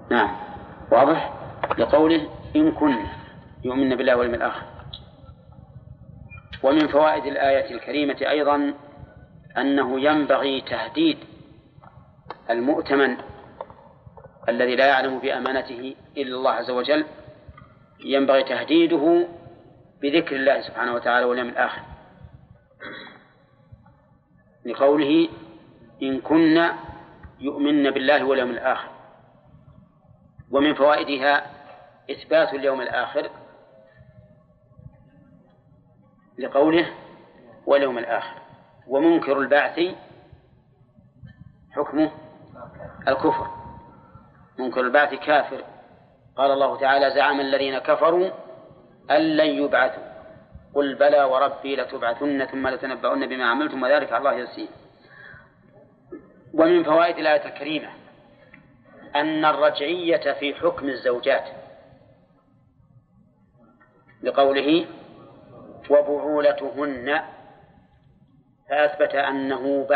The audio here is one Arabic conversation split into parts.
نعم واضح. لقوله إن كن يؤمن بالله واليوم الآخر. ومن فوائد الآية الكريمة أيضا أنه ينبغي تهديد المؤتمن الذي لا يعلم بأمانته إلا الله عز وجل، ينبغي تهديده بذكر الله سبحانه وتعالى واليوم الآخر، لقوله إن كنا يؤمن بالله واليوم الآخر. ومن فوائدها إثبات اليوم الآخر لقوله واليوم الآخر. ومنكر البعث حكمه الكفر، منكر البعث كافر. قال الله تعالى زعم الذين كفروا أن لن يبعثوا قل بلى وربي لتبعثن ثم لتنبؤن بما عملتم وذلك على الله يسير. ومن فوائد الآية الكريمة أن الرجعية في حكم الزوجات لقوله وبعولتهن، فأثبت أنه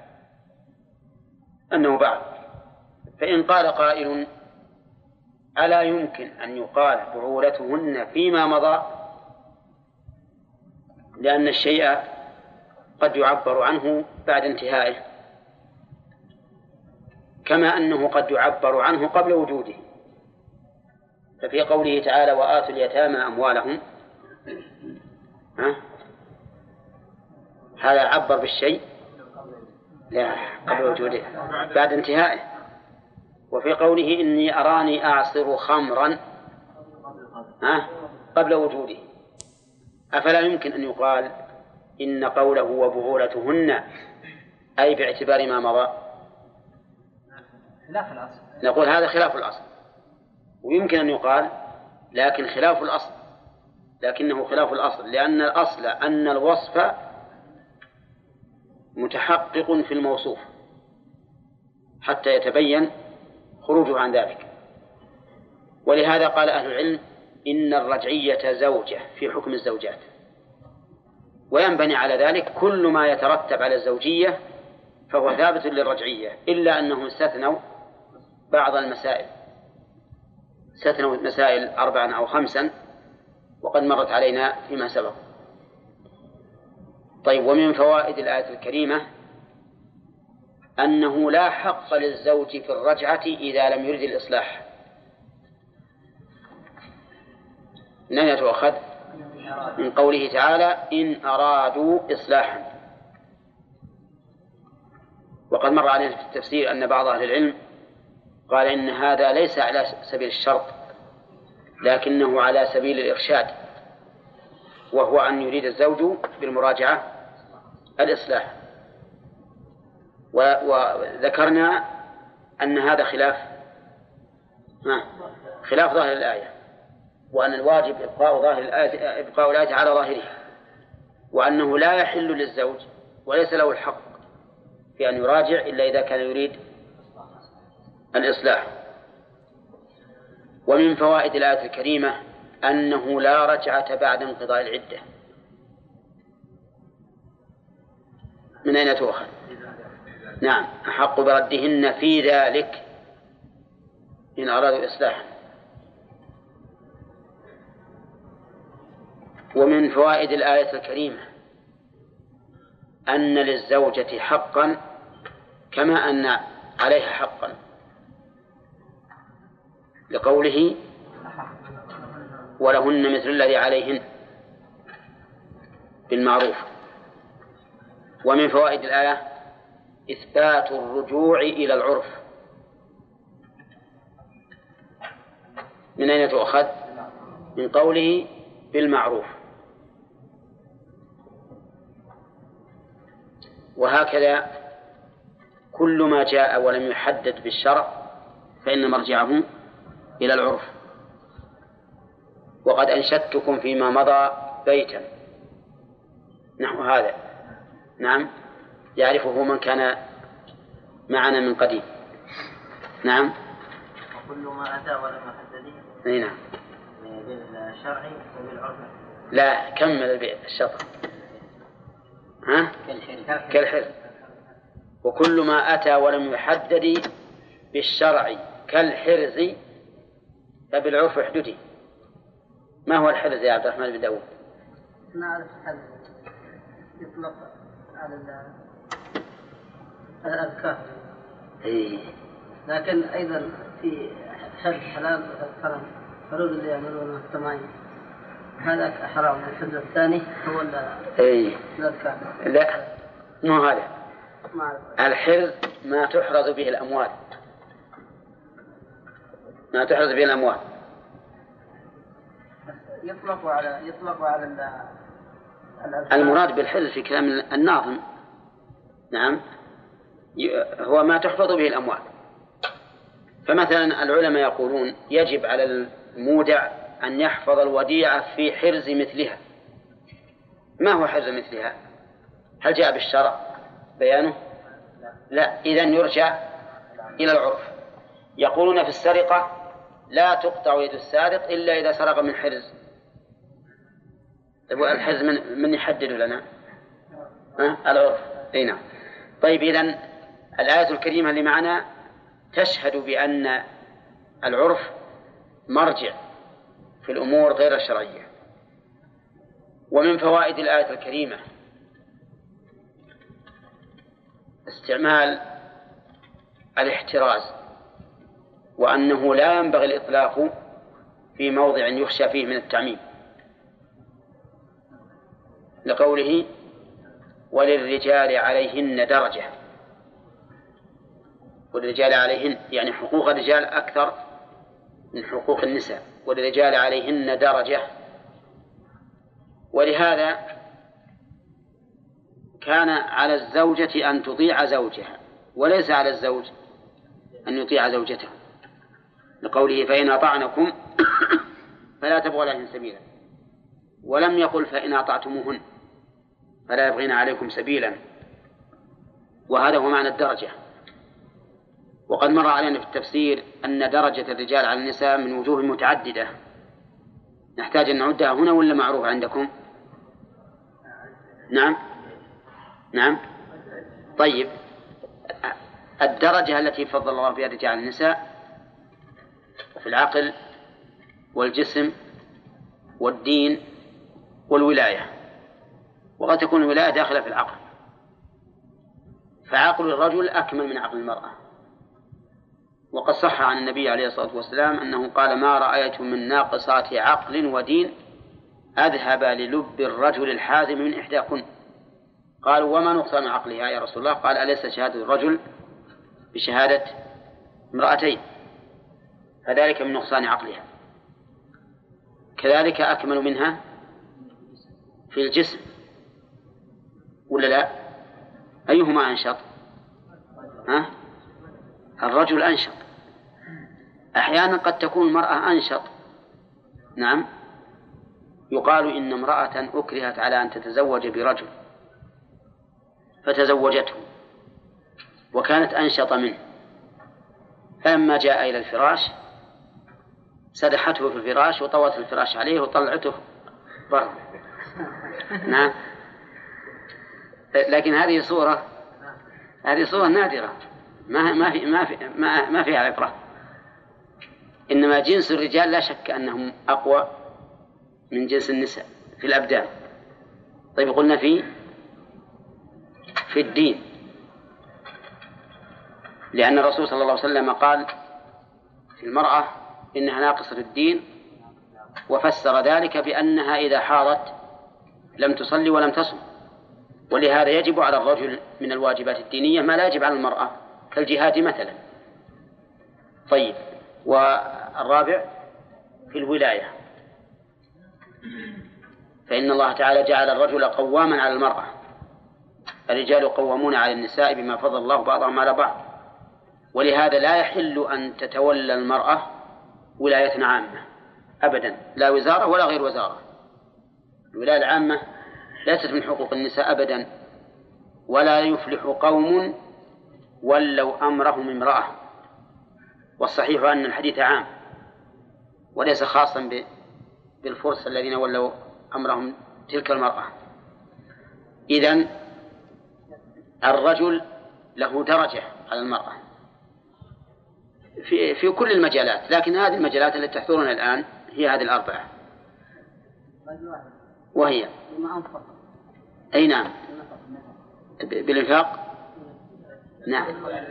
بعل. فإن قال قائل ألا يمكن أن يقال بعولتهن فيما مضى، لأن الشيء قد يعبر عنه بعد انتهائه، كما أنه قد يعبر عنه قبل وجوده. ففي قوله تعالى وآتوا اليتامى أموالهم، هذا عبر بالشيء لا قبل وجوده بعد انتهائه. وفي قوله إني أراني أعصر خمرا قبل وجوده. أفلا يمكن أن يقال إن قوله وبعولتهن أي باعتبار ما مضى؟ نقول هذا خلاف الأصل، ويمكن أن يقال لكنه خلاف الأصل، لأن الأصل أن الوصف متحقق في الموصوف حتى يتبين خروجه عن ذلك. ولهذا قال أهل العلم إن الرجعية زوجة في حكم الزوجات، وينبني على ذلك كل ما يترتب على الزوجية فهو ثابت للرجعية، إلا أنهم استثنوا بعض المسائل، استثنوا مسائل 4 أو 5 وقد مرت علينا فيما سبق. طيب، ومن فوائد الآية الكريمة أنه لا حق للزوج في الرجعة إذا لم يرد الإصلاح. من أين تؤخذ؟ من قوله تعالى إن أرادوا إصلاحا. وقد مر علينا في التفسير أن بعض أهل العلم قال إن هذا ليس على سبيل الشرط لكنه على سبيل الإرشاد، وهو أن يريد الزوج بالمراجعة الإصلاح. وذكرنا أن هذا خلاف ظاهر الآية، وأن الواجب إبقاء الآية على ظاهرها، وأنه لا يحل للزوج وليس له الحق في أن يراجع إلا إذا كان يريد الإصلاح. ومن فوائد الآية الكريمة أنه لا رجعة بعد انقضاء العدة. من أين تؤخذ؟ نعم، أحق بردهن في ذلك إن أرادوا إصلاحا. ومن فوائد الآية الكريمة أن للزوجة حقا كما أن عليها حقا، لقوله ولهن مثل الذي عليهن بالمعروف. ومن فوائد الآية إثبات الرجوع إلى العرف. من أين تؤخذ؟ من قوله بالمعروف. وهكذا كل ما جاء ولم يحدد بالشرع فإن مرجعه إلى العرف. وقد أنشدتكم فيما مضى بيتا نحو هذا، نعم، يعرفه من كان معنا من قديم. نعم، وكل ما أتى ولم يحدد نعم بالشرع وبالعرف. لا، كمل الشطر. كالحر. وكل ما أتى ولم يحدد بالشرع كالحرز فبالعرف احددي. ما هو الحرز يا عبد الرحمن بن داود؟ نعرف الحرز يطلق على الأذكار، لكن أيضا في حرز حلال وحرام فرود اللي يعملون التمايم، هذا حرام. الحرز الثاني هو الأذكار. لا مو هذا. الحرز ما تحرز به الأموال، ما تحرز به الأموال. يطلق على المراد بالحرز في كلام الناظم نعم هو ما تحفظ به الأموال. فمثلا العلماء يقولون يجب على المودع أن يحفظ الوديعة في حرز مثلها. ما هو حرز مثلها؟ هل جاء بالشرع بيانه؟ لا. إذن يرجع إلى العرف. يقولون في السرقة لا تقطع يد السارق إلا إذا سرق من حرز. الحرز من يحدد لنا؟ العرف. نعم. طيب إذن الآية الكريمة اللي معنا تشهد بأن العرف مرجع في الأمور غير الشرعية. ومن فوائد الآية الكريمة استعمال الاحتراز، وأنه لا ينبغي الإطلاق في موضع يخشى فيه من التعميم، لقوله وللرجال عليهن درجة. وللرجال عليهن يعني حقوق الرجال أكثر من حقوق النساء، وللرجال عليهن درجة. ولهذا كان على الزوجة أن تطيع زوجها وليس على الزوج أن يطيع زوجته، لقوله فإن أطعنكم فلا تبغوا عليهن سبيلا، ولم يقل فإن أطعتموهن فلا يبغين عليكم سبيلا. وهذا هو معنى الدرجة. وقد مر علينا في التفسير أن درجة الرجال على النساء من وجوه متعددة، نحتاج أن نعدها هنا ولا معروف عندكم؟ نعم. طيب الدرجة التي فضل الله بها الرجال على النساء في العقل والجسم والدين والولاية، وقد تكون الولاية داخلة في العقل، فعقل الرجل أكمل من عقل المرأة. وقد صح عن النبي عليه الصلاة والسلام أنه قال ما رأيت من ناقصات عقل ودين أذهب للب الرجل الحازم من إحداكن. قالوا وما نقصان عقلها يا رسول الله؟ قال أليس شهادة الرجل بشهادة امرأتين؟ فذلك من نقصان عقلها. كذلك أكمل منها في الجسم ولا لا؟ أيهما أنشط؟ الرجل أنشط. أحيانا قد تكون المرأة أنشط. نعم. يقال إن امرأة أكرهت على أن تتزوج برجل فتزوجته وكانت أنشط منه، فلما جاء إلى الفراش سدحته في الفراش وطوت الفراش عليه وطلعته برا. نعم. لكن هذه صورة نادرة، ما فيها عبرة. إنما جنس الرجال لا شك أنهم أقوى من جنس النساء في الأبدان. طيب قلنا في الدين، لأن الرسول صلى الله عليه وسلم قال في المرأة إنها ناقصة الدين، وفسر ذلك بأنها إذا حاضت لم تصلي ولم تصم. ولهذا يجب على الرجل من الواجبات الدينية ما لا يجب على المرأة كالجهاد مثلا. طيب والرابع في الولاية، فإن الله تعالى جعل الرجل قواما على المرأة، الرجال قوامون على النساء بما فضل الله بعضهم على بعض. ولهذا لا يحل أن تتولى المرأة ولاية عامة أبدا، لا وزارة ولا غير وزارة. الولاية العامة ليست من حقوق النساء أبدا، ولا يفلح قوم ولوا أمرهم امرأة. والصحيح أن الحديث عام وليس خاصا بالفرس الذين ولوا أمرهم تلك المرأة. إذن الرجل له درجة على المرأة، في كل المجالات، لكن هذه المجالات التي تحضرنا الآن هي هذه الأربعة، وهي أي نعم بالإنفاق. نعم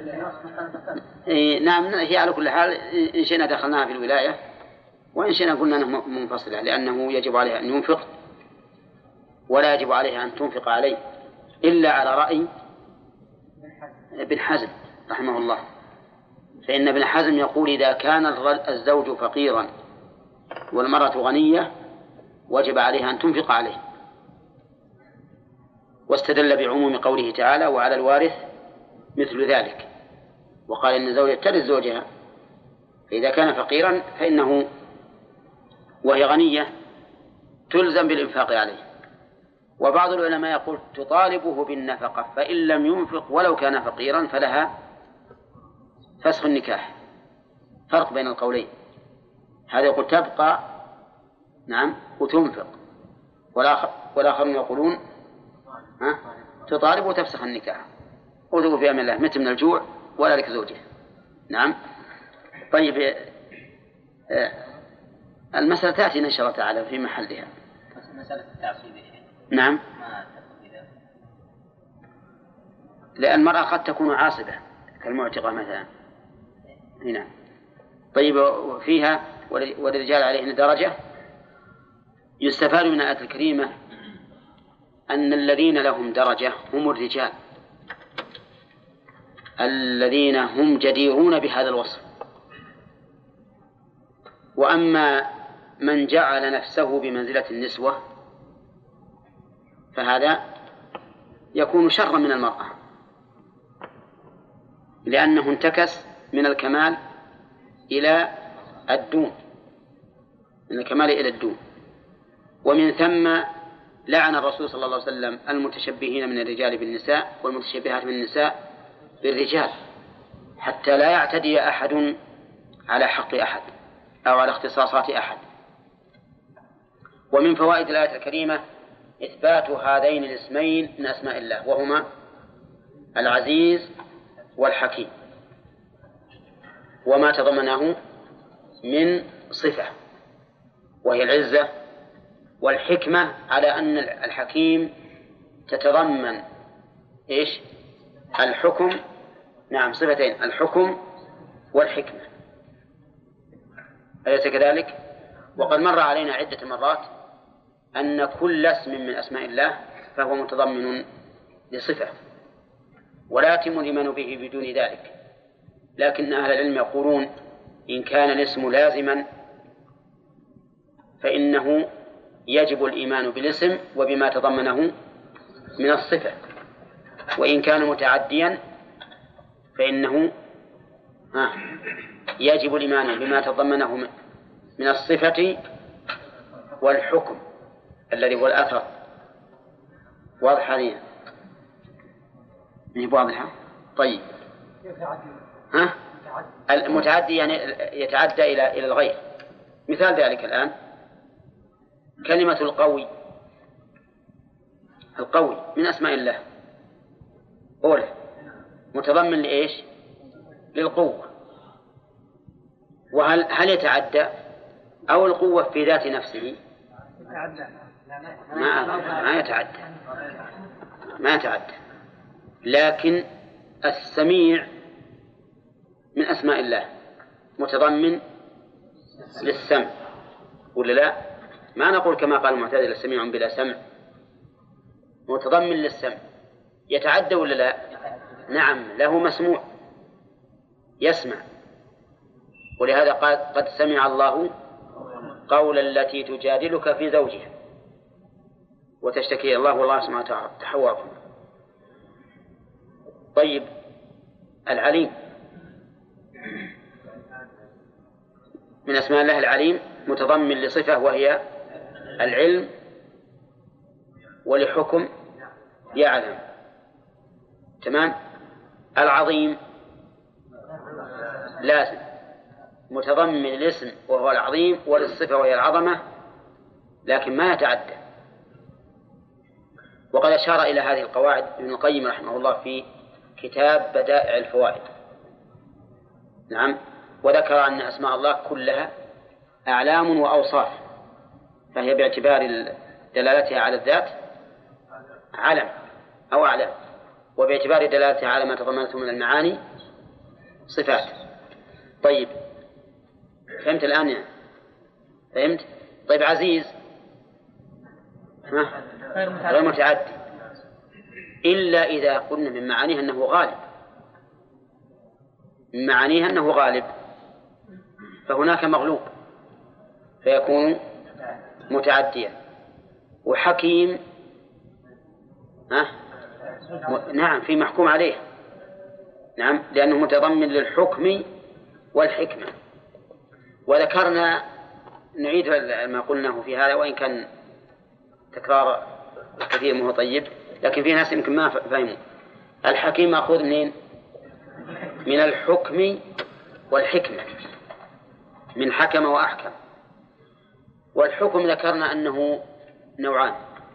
نعم هي على كل حال إن شئنا دخلناها في الولاية وإن شئنا قلنا أنها منفصلة، لأنه يجب عليها أن ينفق ولا يجب عليها أن تنفق عليه إلا على رأي ابن حزم رحمه الله، فإن ابن حزم يقول إذا كان الزوج فقيرا والمرأة غنية وجب عليها أن تنفق عليه، واستدل بعموم قوله تعالى وعلى الوارث مثل ذلك، وقال إن الزوجة ترث زوجها، فإذا كان فقيرا فإنه وهي غنية تلزم بالإنفاق عليه. وبعض العلماء يقول تطالبه بالنفقة، فإن لم ينفق ولو كان فقيرا فلها فسخ النكاح. فرق بين القولين، هذا يقول تبقى نعم وتنفق، والآخرون يقولون تطالب وتفسخ النكاح وتقول في أمان الله مت من الجوع ولا لك زوجه. نعم. طيب المسألة تأتي إن شاء الله تعالى في محلها. مسألة التعصيب نعم، لأن المرأة قد تكون عاصبة كالمعتقة مثلا هنا. طيب فيها وللرجال عليهن درجة. يستفاد من الآية الكريمة أن الذين لهم درجة هم الرجال الذين هم جديرون بهذا الوصف، وأما من جعل نفسه بمنزلة النسوة فهذا يكون شرا من المرأة، لأنه انتكس من الكمال إلى الدون، من الكمال إلى الدون. ومن ثم لعن الرسول صلى الله عليه وسلم المتشبهين من الرجال بالنساء والمتشبهات من النساء بالرجال، حتى لا يعتدي أحد على حق أحد أو على اختصاصات أحد. ومن فوائد الآية الكريمة إثبات هذين الاسمين من أسماء الله، وهما العزيز والحكيم، وما تضمنه من صفة وهي العزة والحكمة، على أن الحكيم تتضمن إيش؟ الحكم. نعم صفتين، الحكم والحكمة، أليس كذلك؟ وقد مر علينا عدة مرات أن كل اسم من أسماء الله فهو متضمن لصفة، ولا يتم الإيمان به بدون ذلك. لكن أهل العلم يقولون إن كان الاسم لازما فإنه يجب الإيمان بالاسم وبما تضمنه من الصفة، وإن كان متعديا فإنه يجب الإيمان بما تضمنه من الصفة والحكم الذي هو الأثر. واضح هذه؟ واضحة؟ طيب المتعدي يعني يتعدى إلى الغير. مثال ذلك الآن كلمة القوي من أسماء الله أولا متضمن لإيش؟ للقوة. وهل يتعدى أو القوة في ذات نفسه؟ ما يتعدى. لكن السميع من أسماء الله متضمن للسمع ولا لا؟ ما نقول كما قال المعتزلة سميع بلا سمع، متضمن للسمع. يتعدى ولا لا؟ نعم، له مسموع يسمع، ولهذا قال قد سمع الله قول التي تجادلك في زوجها وتشتكي الله والله سبحانه وتعالى تحوركم. طيب العليم من أسماء الله العليم متضمن لصفة وهي العلم، ولحكم يعلم. تمام. العظيم لازم متضمن الاسم وهو العظيم وللصفة وهي العظمة، لكن ما يتعدى. وقد أشار إلى هذه القواعد ابن القيم رحمه الله في كتاب بدائع الفوائد. نعم، وذكر أن أسماء الله كلها أعلام وأوصاف، فهي باعتبار دلالتها على الذات علم أو أعلام، وباعتبار دلالتها على ما تضمنته من المعاني صفات. طيب فهمت الآن يعني؟ فهمت؟ طيب عزيز غير متعدي إلا إذا قلنا من معانيها أنه غالب، من معانيها أنه غالب، فهناك مغلوب فيكون متعديا. وحكيم نعم في محكوم عليه، نعم لأنه متضمن للحكم والحكمة. وذكرنا نعيد ما قلناه في هذا وإن كان تكرار كثير منه طيب، لكن في ناس يمكن ما فهموا. الحكيم مأخوذ منين؟ من الحكم والحكمة، من حكم وأحكم. والحكم ذكرنا أنه نوعان،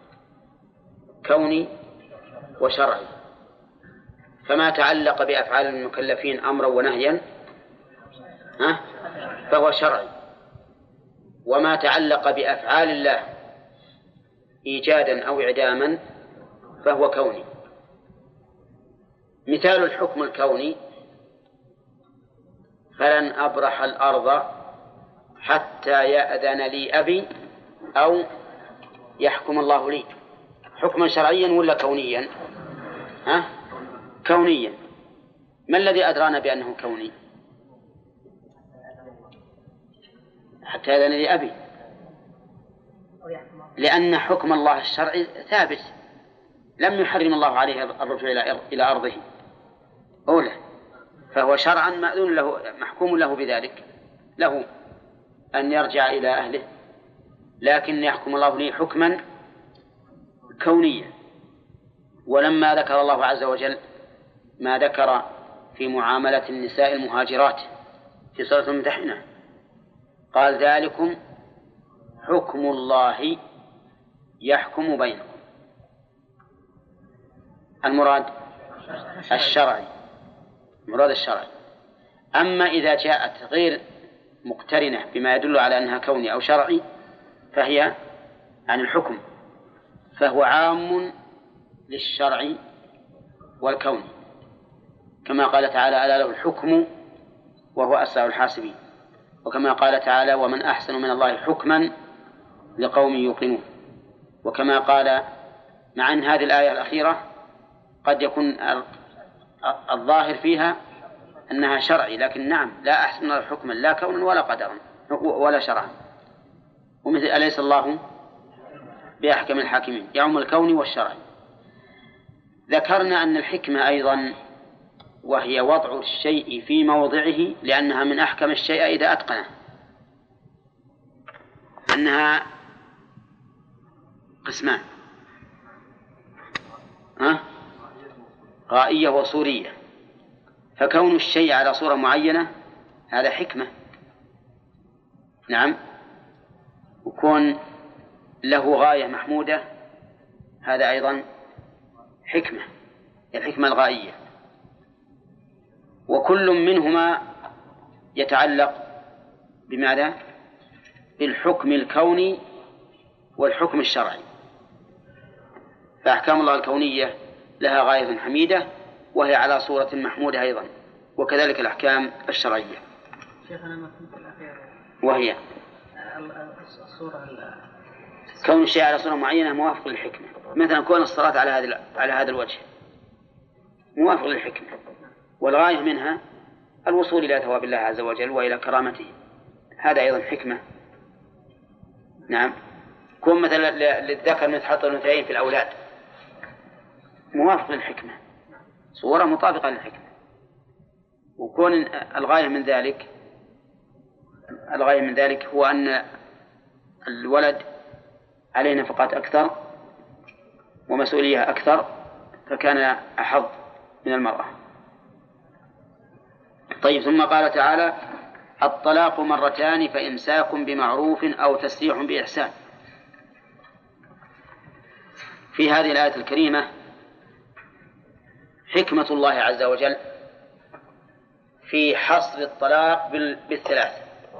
كوني وشرعي، فما تعلق بأفعال المكلفين أمرا ونهيا فهو شرعي، وما تعلق بأفعال الله إيجادا أو إعداما فهو كوني. مثال الحكم الكوني: فلن أبرح الأرض حتى يأذن لي أبي أو يحكم الله لي. حكما شرعيا ولا كونيا؟ كونيا. ما الذي أدرانا بأنه كوني؟ حتى يأذن لي أبي، لأن حكم الله الشرعي ثابت، لم يحرم الله عليه الرجوع إلى أرضه أولى، فهو شرعا مأذون له، محكوم له بذلك، له أن يرجع إلى أهله، لكن يحكم الله لي حكما كونيا. ولما ذكر الله عز وجل ما ذكر في معاملة النساء المهاجرات في سورة الممتحنة قال: ذلكم حكم الله يحكم بينكم. المراد الشرعي، المراد الشرعي. أما إذا جاءت غير مقترنة بما يدل على أنها كوني أو شرعي فهي عن الحكم، فهو عام للشرع والكون، كما قال تعالى: ألا له الحكم وهو أسرع الحاسبين. وكما قال تعالى: ومن أحسن من الله حكما لقوم يوقنون. وكما قال مع أن هذه الآية الأخيرة قد يكون الظاهر فيها أنها شرعي، لكن نعم لا أحسن الله حكما لا كونا ولا قدرا ولا شرعا. ومثل أليس الله بأحكم الحاكمين، يعم الكون والشرعي. ذكرنا أن الحكمة أيضا وهي وضع الشيء في موضعه، لأنها من أحكم الشيء إذا أتقنه، أنها قسمان: غائية وصورية. فكون الشيء على صورة معينة هذا حكمة، نعم، وكون له غاية محمودة هذا أيضا حكمة، الحكمة الغائية. وكل منهما يتعلق بماذا؟ بالحكم الكوني والحكم الشرعي. فأحكام الله الكونية لها غاية حميدة وهي على صورة محمودة أيضا، وكذلك الأحكام الشرعية. شيخنا ما كنت الأخير وهي الصورة كون الشيء على صورة معينة موافق للحكمة، مثلا كون الصلاة على هذا الوجه موافق للحكمة، والغاية منها الوصول إلى ثواب الله عز وجل وإلى كرامته، هذا أيضا حكمة. نعم. كون مثلا للذكر مثل حظ الأنثيين في الأولاد موافق للحكمة، صورة مطابقة للحكمة. وكون الغاية من ذلك هو أن الولد عليه نفقات أكثر ومسؤولية أكثر، فكان أحظ من المرأة. طيب، ثم قال تعالى: الطلاق مرتان فإمساك بمعروف أو تسريح بإحسان. في هذه الآية الكريمة حكمة الله عز وجل في حصر الطلاق بالثلاث،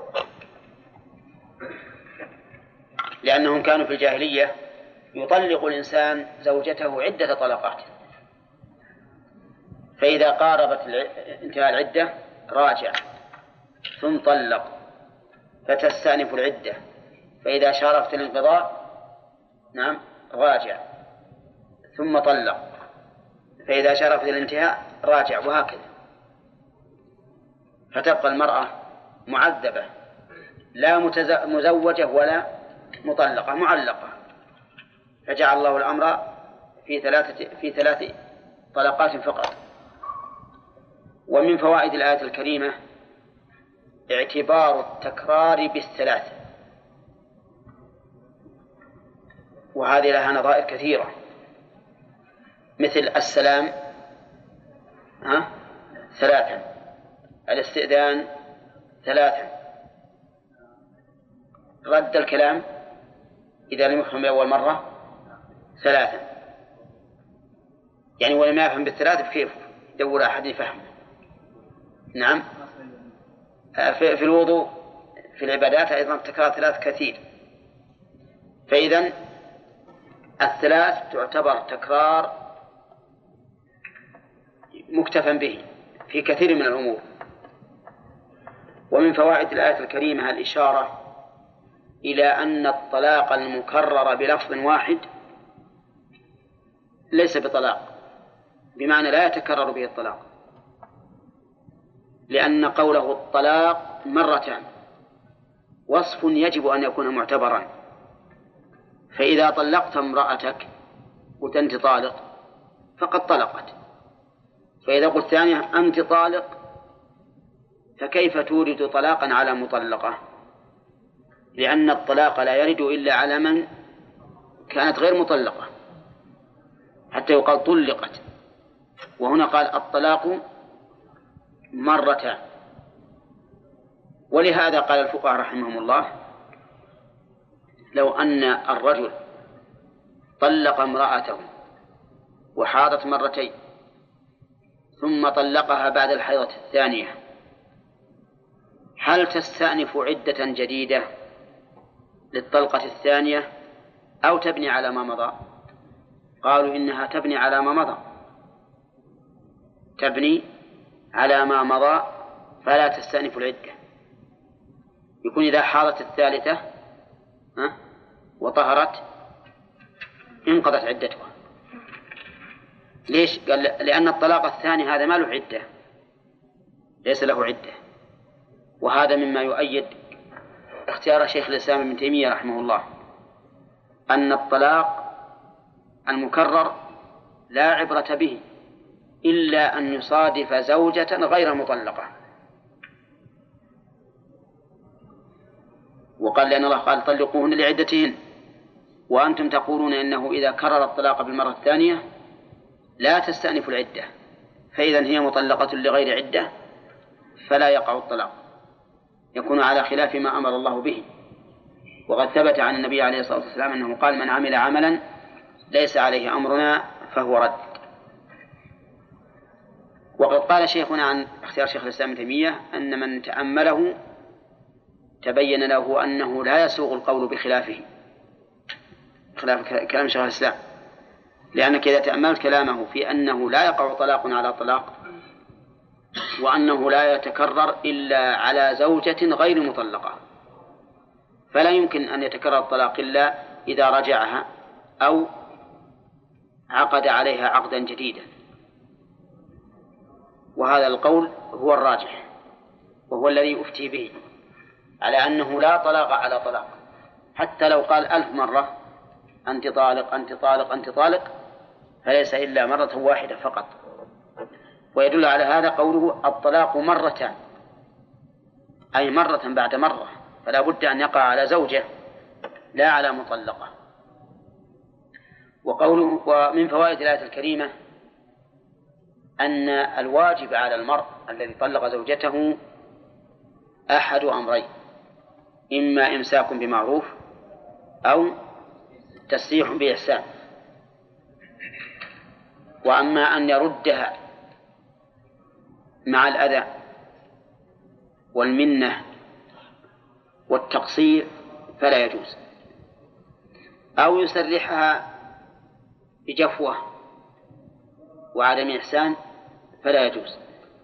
لأنهم كانوا في الجاهلية يطلق الإنسان زوجته عدة طلقات، فإذا قاربت انتهاء العدة راجع ثم طلق، فتستأنف العدة، فإذا شارفت الانقضاء نعم راجع ثم طلق، فإذا شارفت الانتهاء راجع، وهكذا. فتبقى المرأة معذبة لا مزوجة ولا مطلقة، معلقة. فجعل الله الأمر في ثلاث طلقات فقط. ومن فوائد الآية الكريمة اعتبار التكرار بالثلاث، وهذه لها نظائر كثيرة، مثل السلام ثلاثا، الاستئذان ثلاثا، رد الكلام إذا لم يفهم بأول مرة ثلاثا. يعني ولم يفهم بالثلاث كيف يدور أحد يفهم. نعم. في الوضوء في العبادات أيضا تكرار ثلاث كثير. فإذن الثلاث تعتبر تكرار مكتفى به في كثير من الأمور. ومن فوائد الآية الكريمة الإشارة إلى أن الطلاق المكرر بلفظ واحد ليس بطلاق، بمعنى لا يتكرر به الطلاق، لأن قوله الطلاق مرتان وصف يجب أن يكون معتبرا. فإذا طلقت امرأتك وأنت طالق فقد طلقت، فإذا قلت ثانية أنت طالق فكيف تورد طلاقا على مطلقة؟ لأن الطلاق لا يرد إلا على من كانت غير مطلقة حتى يقال طلقت، وهنا قال الطلاق مرتان. ولهذا قال الفقهاء رحمهم الله لو أن الرجل طلق امرأته وحاضت مرتين ثم طلقها بعد الحيضة الثانية، هل تستأنف عدة جديدة للطلقة الثانية أو تبني على ما مضى؟ قالوا إنها تبني على ما مضى، تبني على ما مضى فلا تستأنف العدة. يكون إذا حاضت الثالثة وطهرت انقضت عدتها. ليش؟ قال لأن الطلاق الثاني هذا ما له عدة، ليس له عدة. وهذا مما يؤيد اختيار شيخ الإسلام ابن تيمية رحمه الله أن الطلاق المكرر لا عبرة به إلا أن يصادف زوجة غير مطلقة. وقال لأن الله قال طلقوهن لعدتهن، وأنتم تقولون إنه إذا كرر الطلاق بالمرة الثانية لا تستأنف العدة، فإذا هي مطلقة لغير عدة فلا يقع الطلاق، يكون على خلاف ما أمر الله به. وقد ثبت عن النبي عليه الصلاة والسلام أنه قال من عمل عملا ليس عليه أمرنا فهو رد. وقد قال شيخنا عن اختيار شيخ الإسلام ابن تيمية أن من تأمله تبين له أنه لا يسوغ القول بخلافه، خلاف كلام شيخ الإسلام، لأنك إذا تأملت كلامه في أنه لا يقع طلاق على طلاق وأنه لا يتكرر إلا على زوجة غير مطلقة، فلا يمكن أن يتكرر الطلاق إلا إذا رجعها أو عقد عليها عقدا جديدا. وهذا القول هو الراجح وهو الذي أفتي به، على أنه لا طلاق على طلاق، حتى لو قال 1000 مرة أنت طالق أنت طالق أنت طالق فليس إلا مرة واحدة فقط. ويدل على هذا قوله الطلاق مرتان، أي مرة بعد مرة، فلا بد أن يقع على زوجة لا على مطلقة. وقوله ومن فوائد الآية الكريمة أن الواجب على المرء الذي طلق زوجته أحد أمرين: إما إمساك بمعروف أو تسريح بإحسان. وأما أن يردها مع الأذى والمنة والتقصير فلا يجوز، أو يسرحها بجفوة وعدم إحسان فلا يجوز.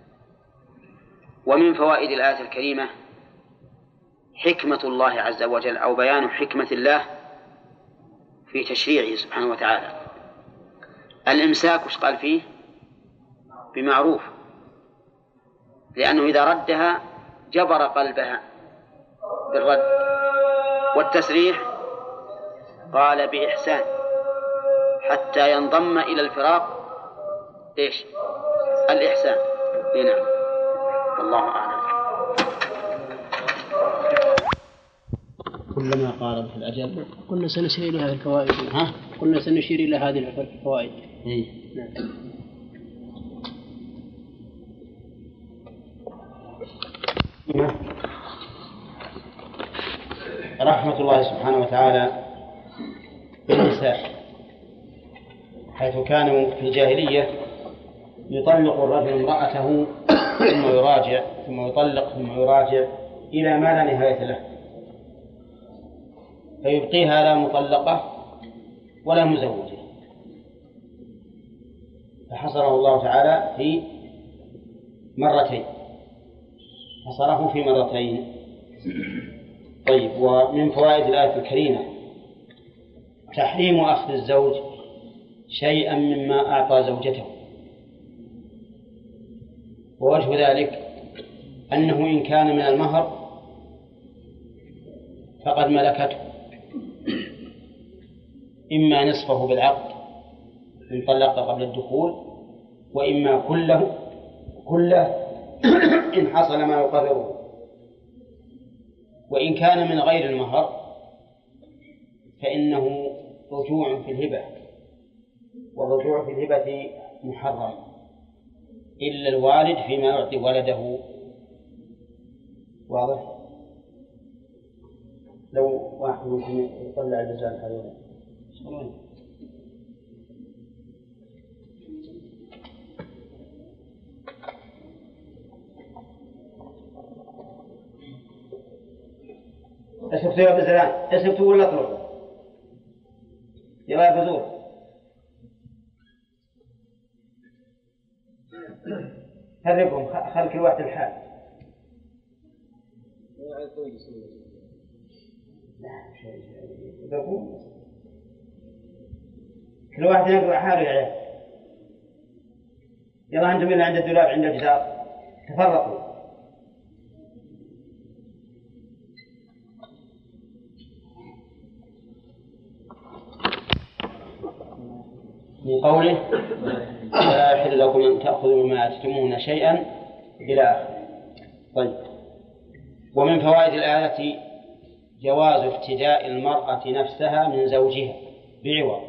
ومن فوائد الآية الكريمة حكمة الله عز وجل أو بيان حكمة الله في تشريعه سبحانه وتعالى. الإمساك وش قال فيه؟ بمعروف، لأنه إذا ردها جبر قلبها بالرد. والتسريح قال بإحسان حتى ينضم إلى الفراق إيش؟ الإحسان. نعم، الله أعلم. كلما قاربت الأجل قلنا سنشير إلى هذه الفوائد. قلنا سنشير إلى هذه الفوائد. نعم. رحمة الله سبحانه وتعالى بالنساء، حيث كانوا في الجاهلية يطلق الرجل امرأته ثم يراجع ثم يطلق ثم يراجع إلى ما لا نهاية له، فيبقيها لا مطلقة ولا مزوجة، فحصره الله تعالى في مرتين، حصره في مرتين. طيب، ومن فوائد الآية الكريمة تحريم أخذ الزوج شيئا مما أعطى زوجته، ووجه ذلك أنه إن كان من المهر فقد ملكته، إما نصفه بالعقد إن طلق قبل الدخول، وإما كله إن حصل ما يقرره. وإن كان من غير المهر فإنه رجوع في الهبة، والرجوع في الهبة محرم إلا الوالد فيما يعطي ولده. واضح؟ لو واحد ممكن يطلع الجزاء هذول أشوفتوا يا بزران؟ أشوفتوا ولا طلعوا؟ يلا يا بزور، هربهم، خل كل واحد الحال. كل واحد يقرأ حاله يا عيال. يلا أنتم اللي عند الدولاب عند الجدار تفرقوا. من قوله لا يحل لكم أن تأخذوا مما آتيتموهن شيئا إلى آخره. طيب، ومن فوائد الآية جواز افتداء المرأة نفسها من زوجها بعوض،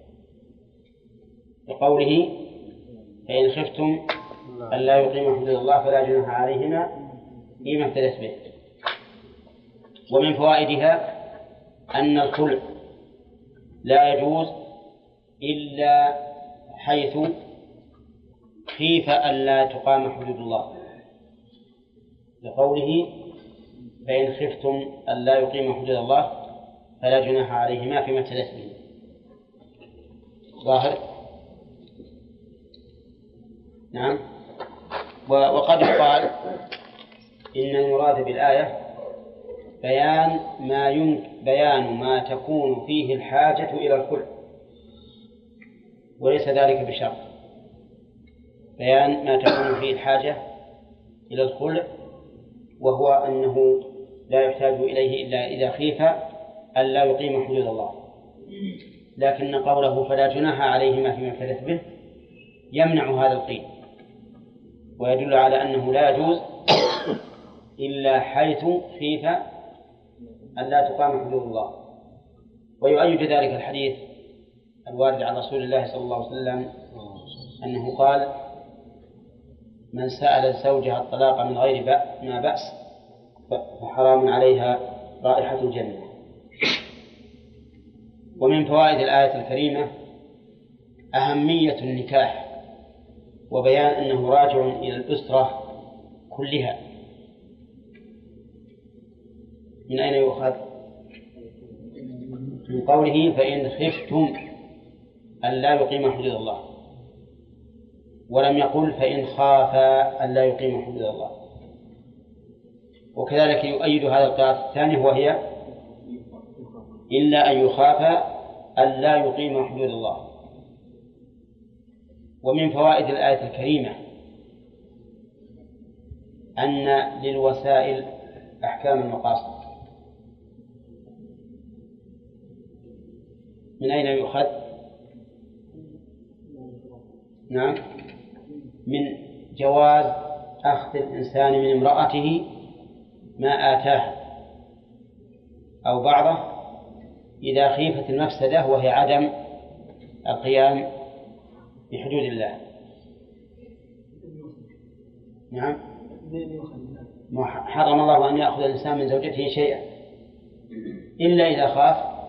لقوله فإن خفتم ألا يقيم حدود الله فلا جناح عليهما فيما افتدت به. ومن فوائدها أن الخلع لا يجوز إلا حيث خيف ألا تقام حدود الله، لقوله فإن خفتم ألا يقيم حدود الله فلا جناح عليهما فيما افتدت به. ظاهر؟ نعم. وقد يقال إن المراد بالآية بيان ما تكون فيه الحاجة إلى الخلع، وليس ذلك بشرط. بيان ما تكون فيه الحاجة إلى الخلع، وهو أنه لا يحتاج إليه إلا إذا خيف ألا يقيم حدود الله. لكن قوله فلا جناح عليهما فيما افتدت به يمنع هذا القيد، ويدل على أنه لا يجوز إلا حيث خيف ألا تقام حدود الله. ويؤيد ذلك الحديث الوارد عن رسول الله صلى الله عليه وسلم أنه قال من سأل زوجها الطلاق من غير ما بأس فحرام عليها رائحة الجنة. ومن فوائد الآية الكريمة أهمية النكاح، وبيان أنه راجع إلى الأسرة كلها، من أين يؤخذ؟ من قوله فإن خفتم ألا يقيم حدود الله، ولم يقل فإن خافا ألا يقيم حدود الله. وكذلك يؤيد هذا القراءة الثاني وهي إلا أن يخافا ألا يقيم حدود الله. ومن فوائد الآية الكريمة أن للوسائل أحكام المقاصد. من أين يؤخذ؟ نعم، من جواز أخذ الإنسان من امرأته ما آتاه أو بعضه إذا خيفت المفسدة وهي عدم القيام بحدود الله. نعم، حرم الله أن يأخذ الإنسان من زوجته شيئا إلا إذا خاف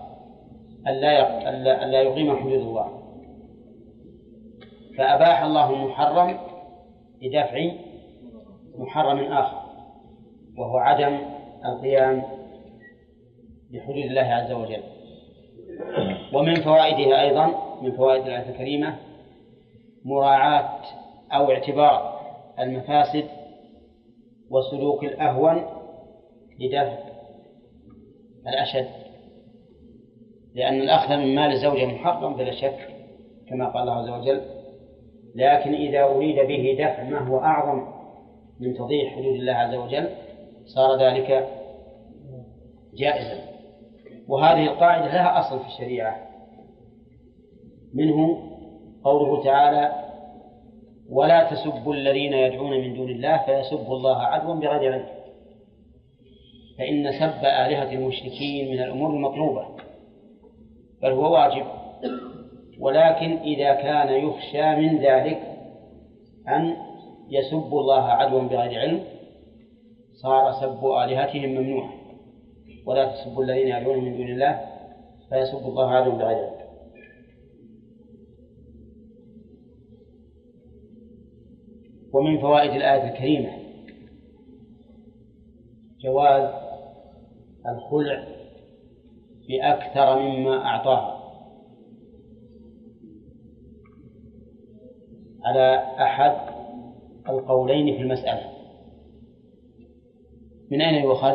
ألا يقيم حدود الله، فأباح الله المحرم لدفع محرم آخر وهو عدم القيام بحدود الله عز وجل. ومن فوائدها أيضا، من فوائد الآية الكريمة مراعاة أو اعتبار المفاسد وسلوك الأهون لدفع الأشد، لأن الأخذ من مال الزوجة محرم بلا شك كما قال الله عز وجل، لكن إذا أريد به دفع ما هو أعظم من تضييع حدود الله عز وجل صار ذلك جائزا. وهذه القاعدة لها أصل في الشريعة، منه قوله تعالى ولا تسبوا الذين يدعون من دون الله فيسبوا الله عدوا بغير علم، فإن سب آلهة المشركين من الأمور المطلوبة بل هو واجب، ولكن إذا كان يخشى من ذلك أن يسبوا الله عدوا بغير علم صار سب آلهتهم ممنوعا. ولا تسبوا الذين يدعون من دون الله فيسبوا الله عدوا بغير علم. ومن فوائد الآية الكريمة جواز الخلع بأكثر مما أعطاها على أحد القولين في المسألة. من أين يؤخذ؟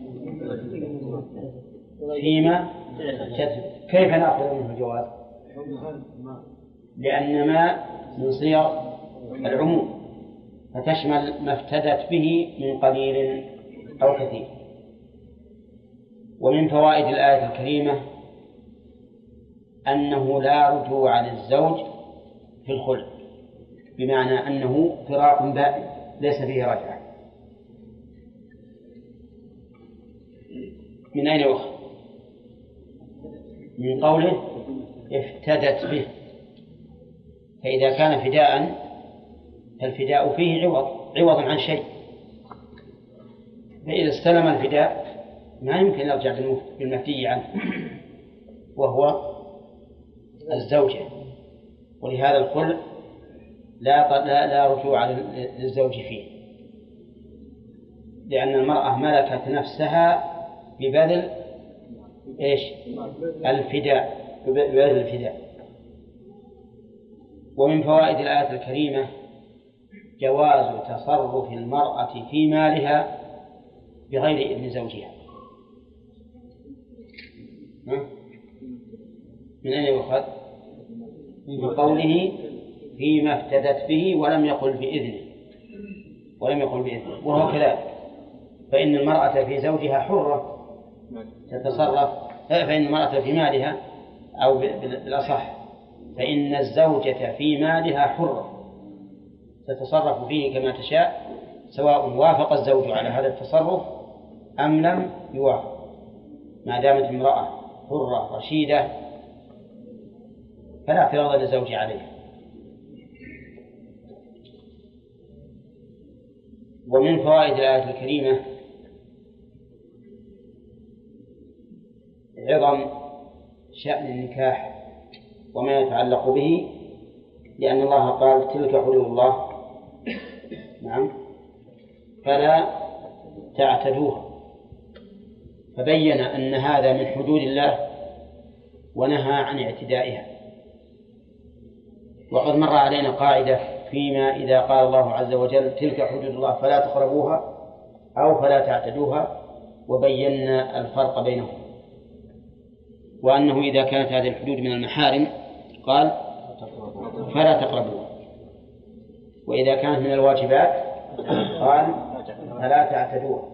فيما كيف نأخذ منه الجواز؟ لأن ما من صيغ العموم فتشمل ما افتدت به من قليل أو كثير. ومن فوائد الآية الكريمة أنه لا رجوع للزوج في الخلع، بمعنى أنه فراق بائن ليس فيه رجعة. من أين يؤخذ؟ من قوله افتدت به، فإذا كان فداء فالفداء فيه عوض عن شيء، فإذا استلم الفداء ما يمكن يرجع بالمفدي عنه وهو الزوجة، ولهذا الخلع لا رجوع للزوج فيه، لأن المرأة ملكت نفسها ببذل الفداء. ومن فوائد الآية الكريمة جواز تصرف المرأة في مالها بغير إذن زوجها. من أين يؤخذ؟ من قوله فيما افتدت به ولم يقل بإذنه، وهو كذلك، فإن المرأة في زوجها حرة تتصرف، فإن المرأة في مالها أو بالأصح فإن الزوجة في مالها حرة تتصرف فيه كما تشاء، سواء وافق الزوج على هذا التصرف أم لم يوافق، ما دامت امرأة حرة رشيدة فلا اعتراض للزوج عليها. ومن فوائد الآية الكريمة عظم شأن النكاح وما يتعلق به، لأن الله قال تلك حدود الله فلا تعتدوها، فبين أن هذا من حدود الله ونهى عن اعتدائها. وقد مر علينا قاعدة فيما إذا قال الله عز وجل تلك حدود الله فلا تقربوها أو فلا تعتدوها، وبينا الفرق بينهم، وأنه إذا كانت هذه الحدود من المحارم قال فلا تقربوها، وإذا كانت من الواجبات قال فلا تعتدوها.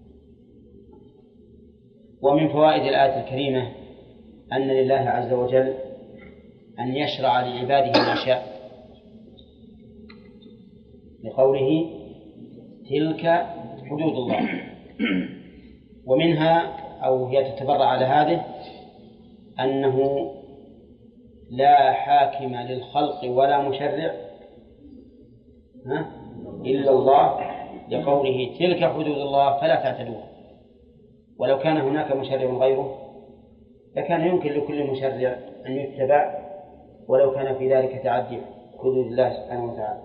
ومن فوائد الآية الكريمة أن لله عز وجل أن يشرع لعباده ما شاء، لقوله تلك حدود الله. ومنها أو هي تتبرع على هذه أنه لا حاكم للخلق ولا مشرع إلا الله، لقوله تلك حدود الله فلا تعتدوها. ولو كان هناك مشرع غيره لكان يمكن لكل مشرع أن يتبع، ولو كان في ذلك تعدي حدود الله سبحانه وتعالى.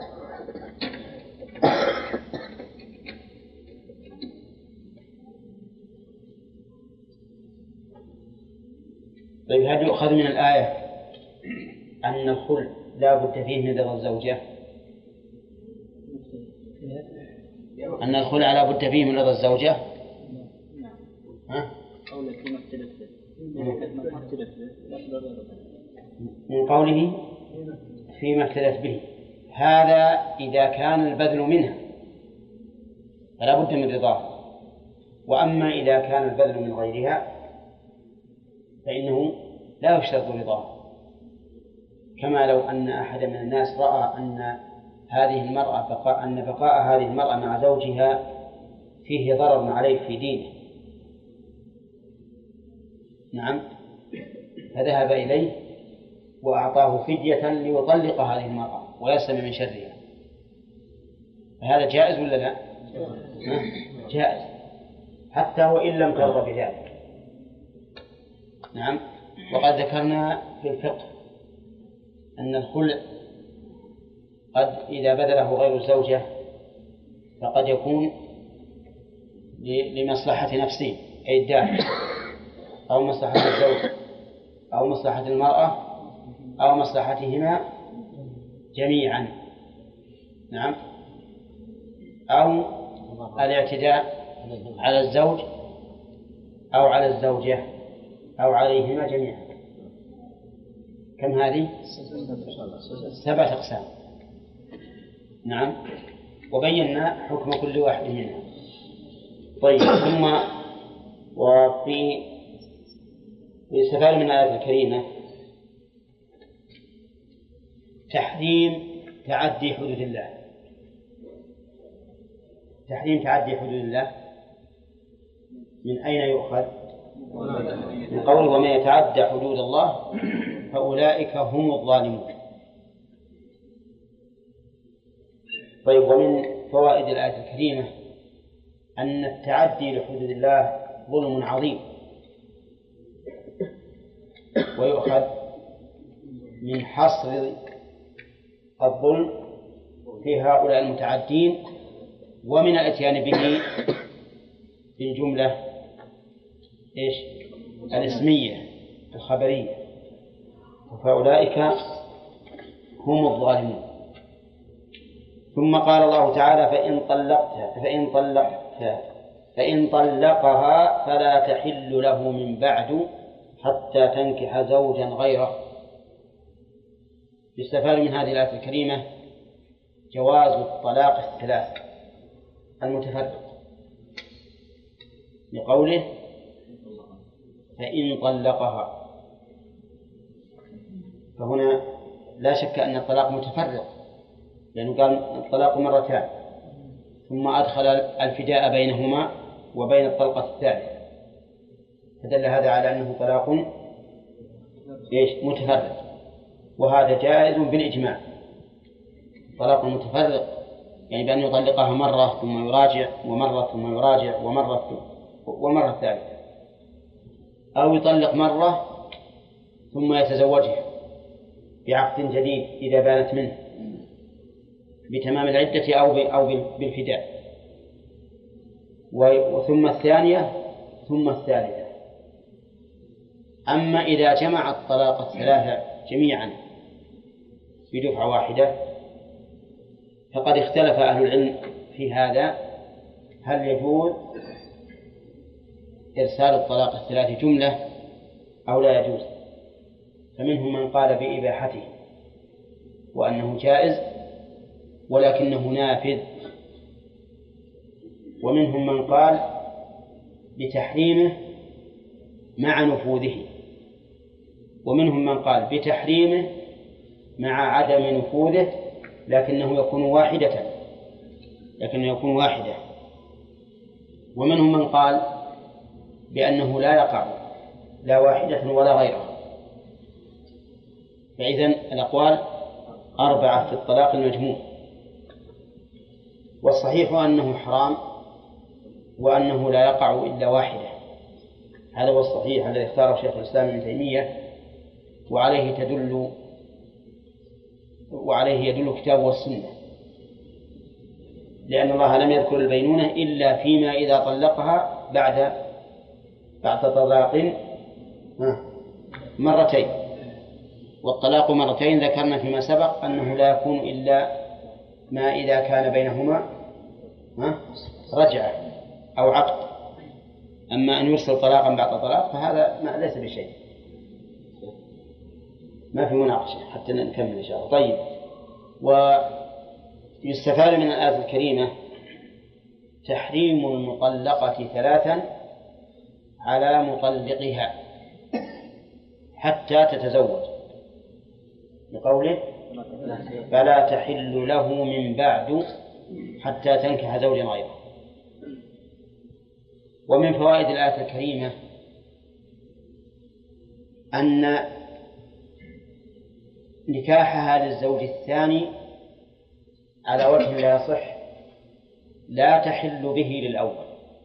طيب، هل يؤخذ من الآية أن الخلع لا بد فيه من رضا الزوجة؟ أن الخلع لا بد فيه من رضا الزوجة؟ من قوله فيما اختلف به، هذا إذا كان البذل منها فلا بد من رضاه. وأما إذا كان البذل من غيرها فإنه لا يشترط رضاه، كما لو أن أحد من الناس رأى أن بقاء هذه المرأة مع زوجها فيه ضرر عليه في دينه، نعم، فذهب إليه وأعطاه فدية ليطلق هذه المرأة ويسلم من شرها، فهذا جائز ولا لا؟ جائز حتى وإن لم ترضى بذلك. نعم. وقد ذكرنا في الفقه أن الخلع قد إذا بذله غير الزوجة فقد يكون لمصلحة نفسه أي الدافع، أو مصلحة الزوج، أو مصلحة المرأة، أو مصلحتهما جميعا، نعم، أو الاعتداء على الزوج أو على الزوجة أو عليهما جميعا. كم هذه؟ 7 أقسام. نعم، وبينا حكم كل واحد منها. طيب، ثم يستفاد من الآية الكريمة تحريم تعدي حدود الله. تحريم تعدي حدود الله من أين يؤخذ؟ من قوله ومن يتعدى حدود الله فأولئك هم الظالمون. طيب، ومن فوائد الآية الكريمة أن التعدي لحدود الله ظلم عظيم، ويؤخذ من حصر الظلم في هؤلاء المتعدين ومن الاتيان به بالجملة إيش؟ الاسمية الخبرية، فأولئك هم الظالمون. ثم قال الله تعالى فإن طلقها فلا تحل له من بعد حتى تنكح زوجا غيره. يستفاد من هذه الآية الكريمة جواز الطلاق الثلاث المتفرق، لقوله فإن طلقها، فهنا لا شك أن الطلاق متفرق، لأنه قال الطلاق مرتان، ثم أدخل الفداء بينهما وبين الطلقة الثالثة، فدل هذا على أنه طلاق متفرق، وهذا جائز بالإجماع. طلاق متفرق يعني بأن يطلقها مرة ثم يراجع، ومرة ثم يراجع، ومرة ثالثة، أو يطلق مرة ثم يتزوجها بعقد جديد إذا بانت منه بتمام العدة أو بالفداء، وثم الثانية ثم الثالثة. أما إذا جمع الطلاق الثلاثة جميعا بدفعة واحدة فقد اختلف أهل العلم في هذا، هل يجوز إرسال الطلاق الثلاث جملة أو لا يجوز. فمنهم من قال بإباحته وأنه جائز ولكنه نافذ، ومنهم من قال بتحريمه مع نفوذه، ومنهم من قال بتحريمه مع عدم نفوذه لكنه يكون واحدة، ومنهم من قال بأنه لا يقع لا واحدة ولا غيرها. فإذن الأقوال 4 في الطلاق المجموع، والصحيح أنه حرام وأنه لا يقع إلا واحدة. هذا هو الصحيح الذي اختاره شيخ الإسلام ابن تيمية، وعليه يدل كتاب والسنة، لأن الله لم يذكر البينونة إلا فيما إذا طلقها بعد طلاق مرتين، والطلاق مرتين ذكرنا فيما سبق أنه لا يكون إلا ما إذا كان بينهما رجعة أو عقد. أما أن يرسل طلاقا بعد طلاق فهذا ليس بشيء، ما في مناقشة حتى نكمل إن شاء الله. طيب، ويستفاد من الآية الكريمة تحريم المطلقة 3 على مطلقها حتى تتزوج، لقوله فلا تحل له من بعد حتى تنكح زوجا غيره. ومن فوائد الآية الكريمة أن نكاحها للزوج الثاني على وجه لا يصح لا تحل به للأول.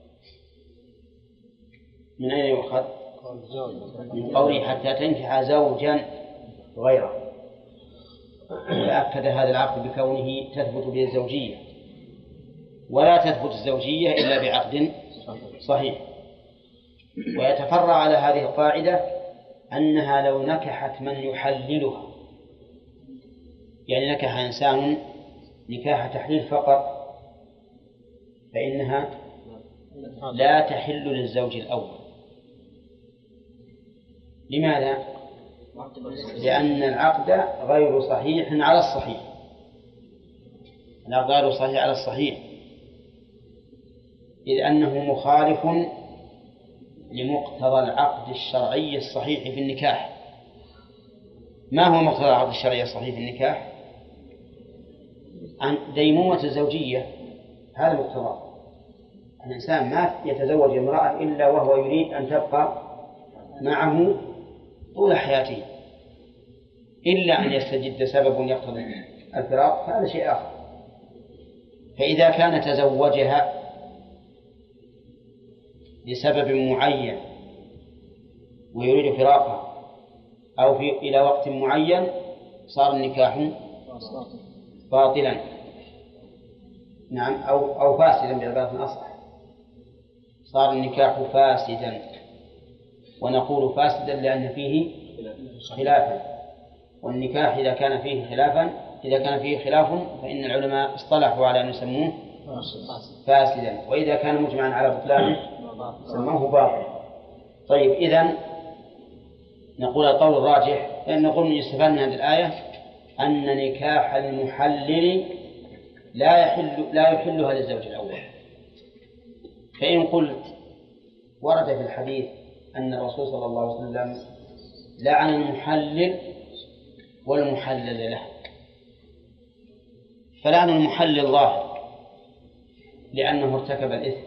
من أين يؤخذ؟ من قوله حتى تنكح زوجا غيره، وأكد هذا العقد بكونه تثبت به الزوجية، ولا تثبت الزوجية إلا بعقد صحيح. ويتفرع على هذه القاعدة أنها لو نكحت من يحللها، يعني نكح إنسان نكاح تحليل فقط، فإنها لا تحل للزوج الأول. لماذا؟ لأن العقد غير صحيح على الصحيح، العقد غير صحيح على الصحيح، إذ أنه مخالف لمقتضى العقد الشرعي الصحيح في النكاح. ما هو مقتضى العقد الشرعي الصحيح في النكاح؟ عن ديمومة الزوجية، هذا مقتضى. الإنسان ما يتزوج امرأة إلا وهو يريد أن تبقى معه طول حياته، إلا أن يستجد سبب يقتضي الفراق فهذا شيء آخر. فإذا كان تزوجها لسبب معين ويريد فراقها أو إلى وقت معين صار النكاح باطلا، نعم، أو فاسدا بعبارة أصح، صار النكاح فاسدا. ونقول فاسدا لأن فيه خلافا، والنكاح إذا كان فيه خلاف فإن العلماء اصطلحوا على أن يسموه فاسدا، وإذا كان مجمعا على بطلانه سموه باطلا. طيب، إذن نقول القول الراجح، لأن نقول يستفاد من هذه الآية أن نكاح المحلل لا يحلها للزوج الأول. فإن قلت ورد في الحديث أن الرسول صلى الله عليه وسلم لعن المحلل والمحلل له، فلعن المحلل ظاهر لأنه ارتكب الإثم،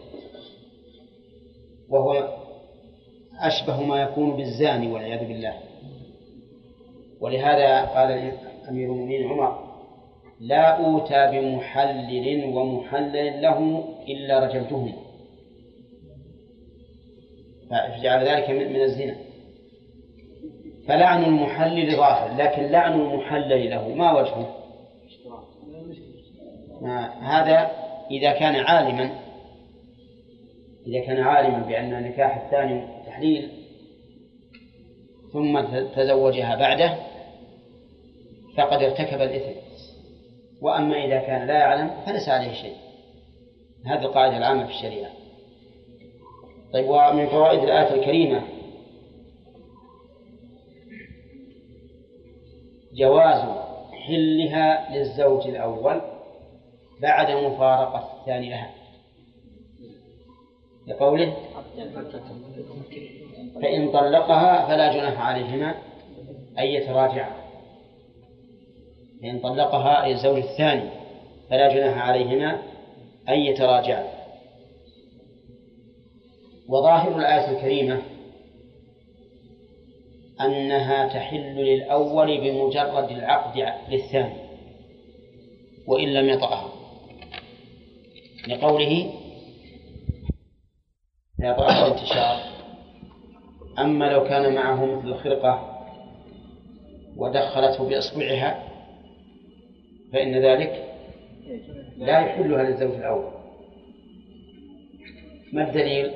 وهو أشبه ما يكون بالزاني والعياذ بالله. ولهذا قال أمير المؤمنين عمر لا أوتى بمحلل ومحلل له إلا رجمتهم، فجعل ذلك من الزنا. فلعن المحلل ظاهر، لكن لعن المحلل له ما وجهه؟ هذا إذا كان عالما إذا كان عالما بأن النكاح الثاني تحليل ثم تزوجها بعده فقد ارتكب الإثم، وأما إذا كان لا يعلم فليس عليه شيء. هذه القاعدة العامة في الشريعة. طيب، ومن فوائد الآية الكريمة جواز حلها للزوج الأول بعد مفارقة الثاني لها، لقوله فإن طلقها فلا جناح عليهما أن يتراجعا. فإن طلقها أي الزوج الثاني فلا جناح عليهما أن يتراجعا. وظاهر الآية الكريمة أنها تحل للأول بمجرد العقد للثاني وإن لم يطأها، لقوله لا طأها الانتشار. أما لو كان معه مثل الخرقة ودخلته بإصبعها فإن ذلك لا يحلها للزوج الأول. ما الدليل؟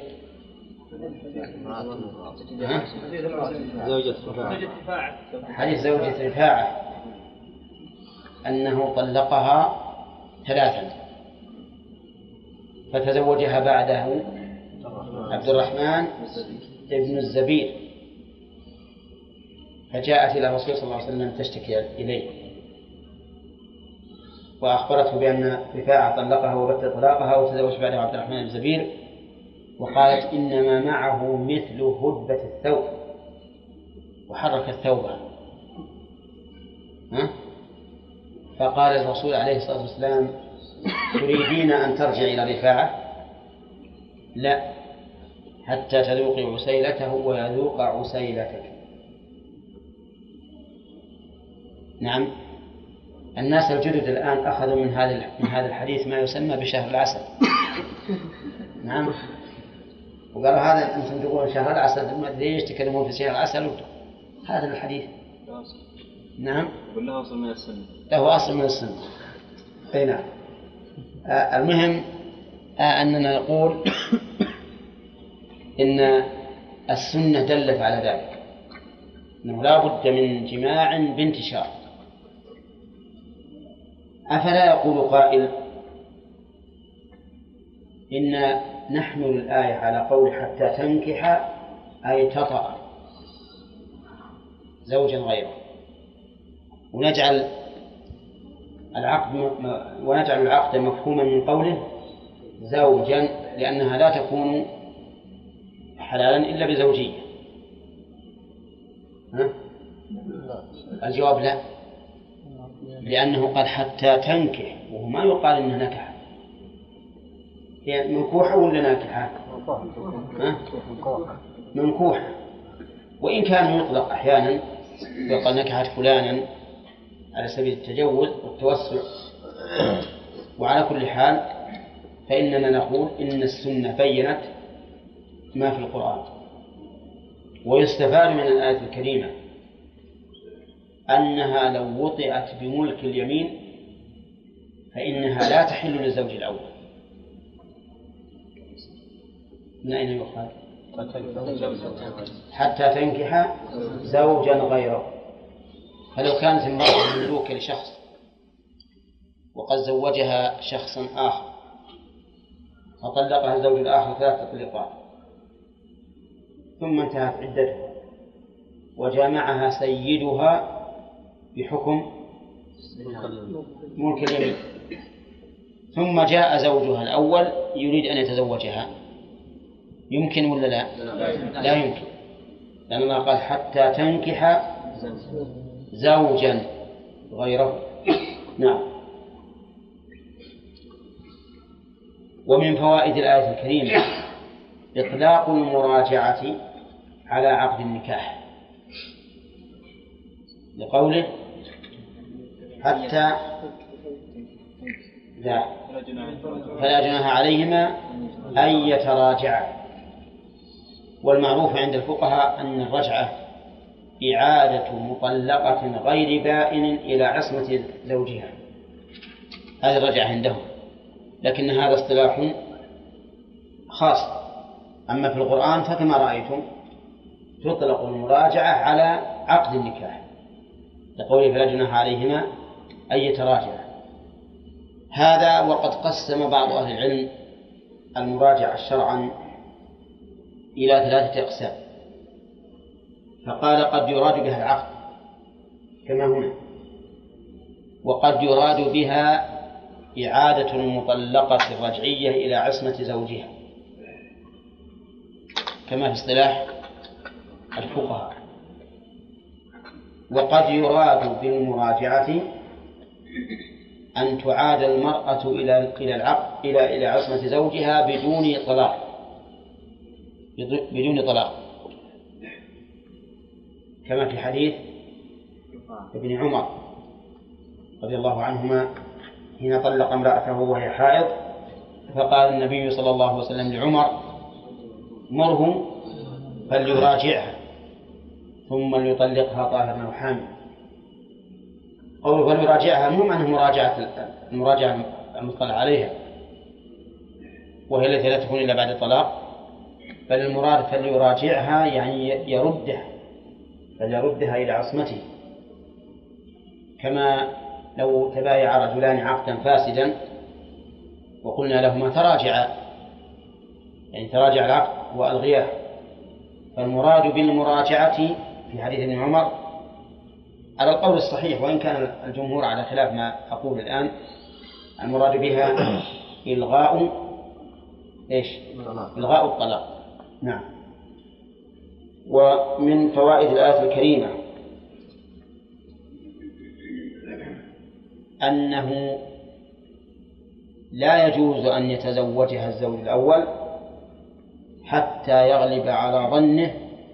حديث زوجة رفاعة أنه طلقها 3 فتزوجها بعده عبد الرحمن ابن الزبير، فجاءت إلى الرسول صلى الله عليه وسلم تشتكي إليه وأخبرته بأن رفاعة طلقها وبت طلاقها وتزوج بعده عبد الرحمن بن الزبير، وقالت إنما معه مثل هدبة الثوب، وحرك الثوب. فقال الرسول عليه الصلاة والسلام تريدين أن ترجع إلى رفاعة؟ لا، حتى تذوقي عسيلته ويذوق عسيلتك. نعم، الناس الجدد الآن أخذوا من هذا الحديث ما يسمى بشهر العسل. نعم، وقالوا هذا أنتم تقولون شهر العسل، ما أدري ليش تكلمون في شهر العسل. هذا الحديث نعم وله أصل من السنة، له أصل من السنة. أي نعم. المهم أننا نقول إن السنة دلت على ذلك، أنه لا بد من جماع بانتشار. أفلا يقول قائل إن نحمل الآية على قول حتى تنكح أي تطأ زوجا غيره، ونجعل العقد مفهوما من قوله زوجا، لأنها لا تكون حلالا إلا بزوجية. الجواب لا، لأنه قال حتى تنكح، وهو ما يقال إنه نكح. هي منكوحة ولا ناكحة؟ منكوحة، وإن كان مطلق أحيانا يقال نكحت فلانا على سبيل التجوز والتوسع. وعلى كل حال فإننا نقول إن السنة بيّنت ما في القرآن. ويستفاد من الآية الكريمة أنها لو وطئت بملك اليمين فإنها لا تحل للزوج الأول. من أين يؤخذ؟ حتى تنكح زوجا غيره. فلو كانت المرأة مملوكة لشخص وقد زوجها شخص آخر فطلقها الزوج الآخر 3 تطليقات ثم انتهت عدتها وجامعها سيدها بحكم ملك اليمين، ثم جاء زوجها الأول يريد أن يتزوجها، يمكن ولا لا؟ لا يمكن، لأن الله قال حتى تنكح زوجا غيره. نعم. ومن فوائد الآية الكريمة إطلاق المراجعة على عقد النكاح، لقوله حتى لا فلا جناح عليهما أن يتراجعا. والمعروف عند الفقهاء أن الرجعة إعادة مطلقة غير بائن إلى عصمة زوجها، هذه الرجعة عندهم، لكن هذا اصطلاح خاص أما في القرآن فكما رأيتم تطلق المراجعة على عقد النكاح لقوله فلا جناح عليهما أن يتراجعا. هذا وقد قسم بعض أهل العلم المراجعة شرعا إلى 3 أقسام، فقال قد يراد بها العقد كما هنا، وقد يراد بها إعادة المطلقة الرجعية إلى عصمة زوجها كما في اصطلاح الفقهاء، وقد يراد بالمراجعة أن تعاد المرأة إلى العقد إلى عصمة زوجها بدون طلاق كما في حديث ابن عمر رضي الله عنهما حين طلق امرأته وهي حائض، فقال النبي صلى الله عليه وسلم لعمر مره فليراجعها ثم ليطلقها طاهرا أو حاملا. قوله فليراجعها مو معنى المراجعة المطلع عليها وهي التي لا تكون إلا بعد الطلاق، بل المراد فليراجعها يعني يردها إلى عصمته، كما لو تبايع رجلان عقدا فاسدا وقلنا لهما تراجعا يعني تراجع العقد وألغياه، فالمراد بالمراجعة في حديث ابن عمر على القول الصحيح وإن كان الجمهور على خلاف ما أقول الآن المراد بها إلغاء الطلاق. نعم. ومن فوائد الآية الكريمة أنه لا يجوز أن يتزوجها الزوج الأول حتى يغلب على ظنه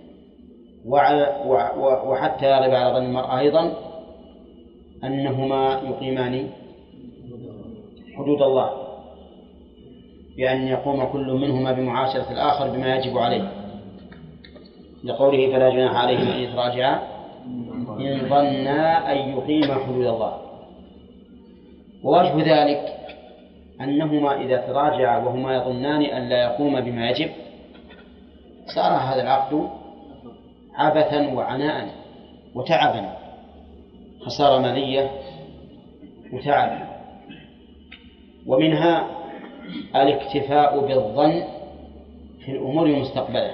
وحتى يغلب على ظن المرأة أيضا أنهما يقيمان حدود الله بأن يقوم كل منهما بمعاشرة الآخر بما يجب عليه، لقوله فلا جناح عليهما أن يتراجعا إن ظنا أن يقيما حدود الله. ووجه ذلك أنهما إذا تراجعا وهما يظنان أن لا يقوم بما يجب صار هذا العقد عبثا وعناء وتعبا، خسارة مالية وتعب. ومنها الاكتفاء بالظن في الأمور المستقبلة،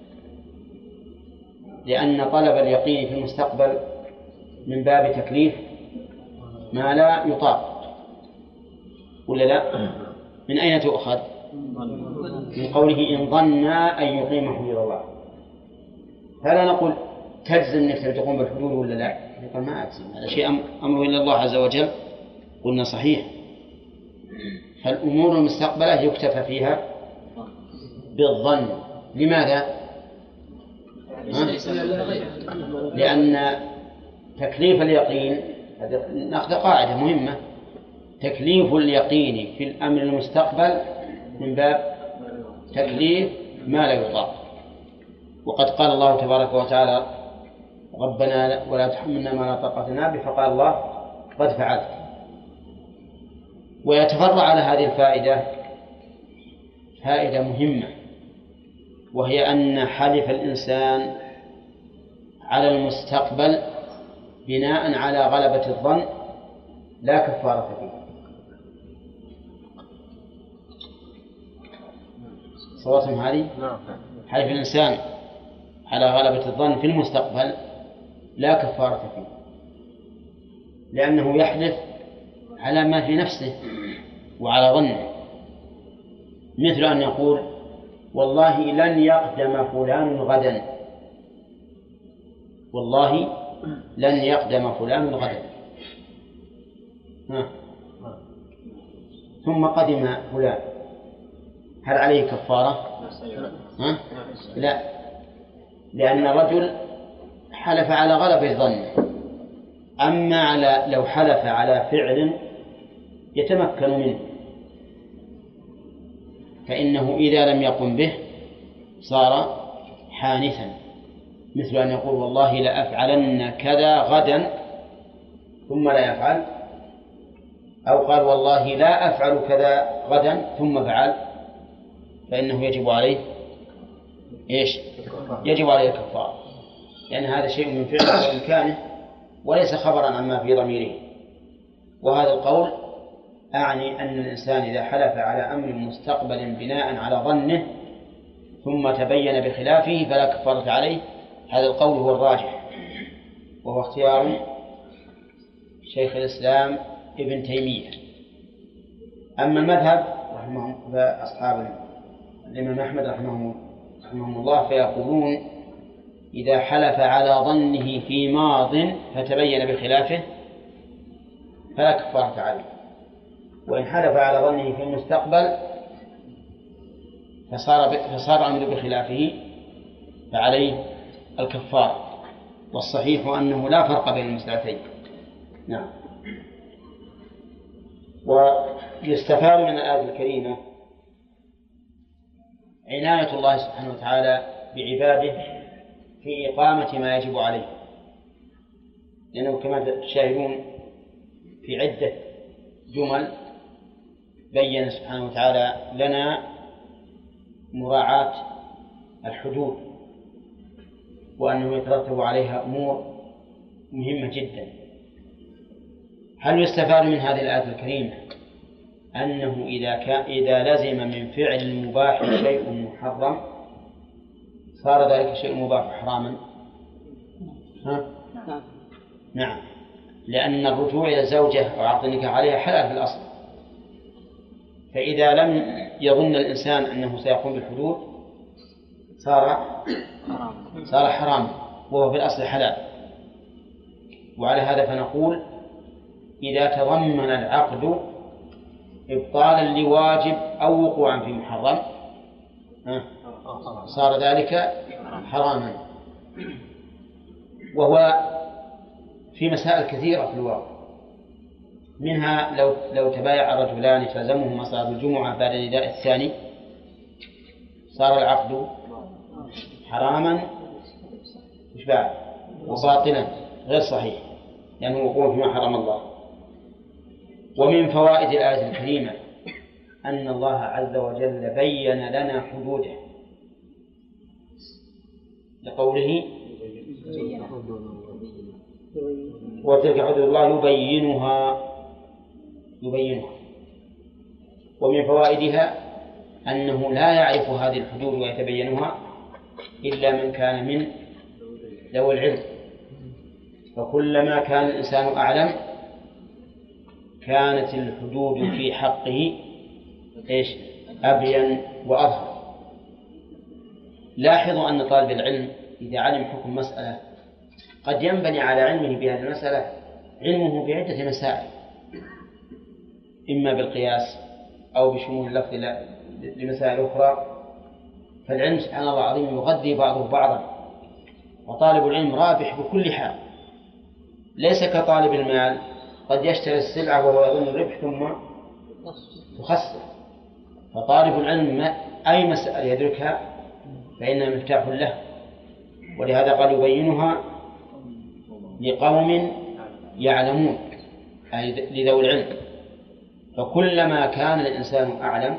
لأن طلب اليقين في المستقبل من باب تكليف ما لا يطاق ولا لا؟ من أين تؤخذ؟ من قوله إن ظنا أن يقيم حدود الله، فلا نقول تجزم أنك تقوم بالحدود ولا لا، يقول ما أجزم، هذا شيء أمره إلا الله عز وجل. قلنا صحيح. فالأمور المستقبلة يكتفى فيها بالظن. لماذا؟ لأن تكليف اليقين نأخذ قاعدة مهمة، تكليف اليقين في الأمر المستقبل من باب تكليف ما لا يطاق. وقد قال الله تبارك وتعالى ربنا ولا تحملنا ما لا طاقة لنا به، فقال الله قد فعلت. ويتفرع على هذه الفائدة فائدة مهمة، وهي أن حلف الإنسان على المستقبل بناء على غلبة الظن لا كفارة فيه. صوتهم هذه حلف الإنسان على غلبة الظن في المستقبل لا كفارة فيه، لأنه يحلف على ما في نفسه وعلى ظنه، مثل أن يقول والله لن يقدم فلان غدا، والله لن يقدم فلان غدا، ثم قدم فلان، هل عليه كفارة؟ لا، لأن الرجل حلف على غلبة ظنه. أما لو حلف على فعل يتمكن منه فإنه إذا لم يقم به صار حانثا، مثل أن يقول والله لأفعلن كذا غدا ثم لا يفعل، أو قال والله لا أفعل كذا غدا ثم فعل، فإنه يجب عليه إيش؟ يجب عليه الكفارة، لأن يعني هذا شيء من فعله وإمكانه وليس خبرا عما في ضميره. وهذا القول أعني أن الإنسان إذا حلف على أمر مستقبل بناء على ظنه ثم تبين بخلافه فلا كفارة عليه. هذا القول هو الراجح، وهو اختيار شيخ الإسلام ابن تيمية. أما المذهب فأصحاب الإمام أحمد رحمه الله فيقولون إذا حلف على ظنه في ماض فتبين بخلافه فلا كفارة عليه، وإن حلف على ظنه في المستقبل فصار أمر بخلافه فعليه الكفارة. والصحيح أنه لا فرق بين المسألتين. نعم. ويستفاد من الآية الكريمة عناية الله سبحانه وتعالى بعباده في إقامة ما يجب عليه، لأنه كما تشاهدون في عدة جمل بين سبحانه وتعالى لنا مراعاة الحدود وأنه يترتب عليها أمور مهمة جدا. هل يستفاد من هذه الآية الكريمة أنه إذا لزم من فعل المباح شيء محرم صار ذلك شيء مباح حراما؟ نعم، لأن الرجوع إلى الزوجة أو عقد النكاح عليها حلال في الأصل، فإذا لم يظن الإنسان أنه سيقوم بالحدود صار حرام وهو في الأصل حلال. وعلى هذا فنقول إذا تضمن العقد إبطالا لواجب أو وقوعا في محرم صار ذلك حراما. وهو في مسائل كثيرة في الواقع، منها لو تبايع الرجلان تلزمهما صلاة الجمعة بعد النداء الثاني صار العقد حراما وباطلا غير صحيح لأنه وقوع فيما حرم الله. ومن فوائد الآية الكريمة أن الله عز وجل بين لنا حدوده لقوله وتلك حدود الله يبينها. ومن فوائدها أنه لا يعرف هذه الحدود ويتبينها إلا من كان من ذوي العلم، فكلما كان الإنسان أعلم كانت الحدود في حقه أبين وأظهر. لاحظوا أن طالب العلم إذا علم حكم مسألة قد ينبني على علمه بهذه المسألة علمه بعدة مسائل، إما بالقياس أو بشمول اللفظ لمسائل أخرى. فالعلم سبحان الله العظيم يغذي بعضه بعضا، وطالب العلم رابح بكل حال، ليس كطالب المال قد يشتري السلعة وهو يظن الربح ثم يخسر. فطالب العلم أي مسألة يدركها فإنها مفتاح له، ولهذا قال يبينها لقوم يعلمون أي لذوي العلم. فكلما كان الإنسان أعلم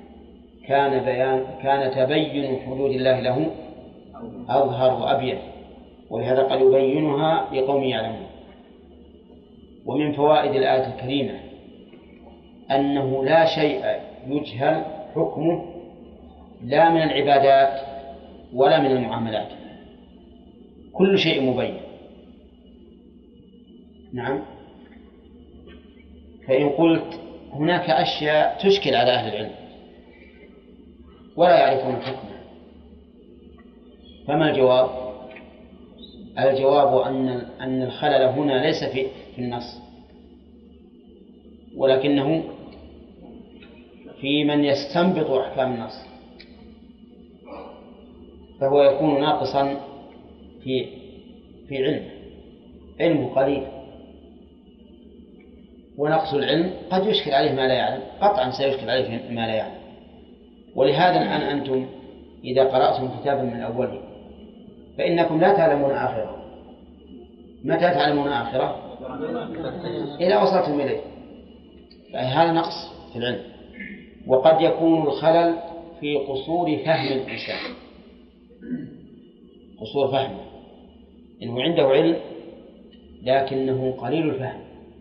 كان تبين حدود الله له أظهر وأبين، ولهذا قال يبينها لقوم يعلمون. ومن فوائد الآية الكريمة أنه لا شيء يجهل حكمه لا من العبادات ولا من المعاملات، كل شيء مبين. نعم. فإن قلت هناك أشياء تشكل على أهل العلم ولا يعرفون حكمها فما الجواب؟ الجواب أن الخلل هنا ليس في النص، ولكنه في من يستنبط أحكام النص، فهو يكون ناقصا في علمه قليل. ونقص العلم قد يشكل عليه ما لا يعلم، قطعا سيشكل عليه ما لا يعلم. ولهذا الآن أنتم إذا قرأتم كتابا من أوله فإنكم لا تعلمون آخره. متى تعلمون آخره؟ إذا وصلتم إليه. فهذا نقص في العلم. وقد يكون الخلل في قصور فهم الإنسان، قصور فهمه، إنه عنده علم لكنه قليل الفهم.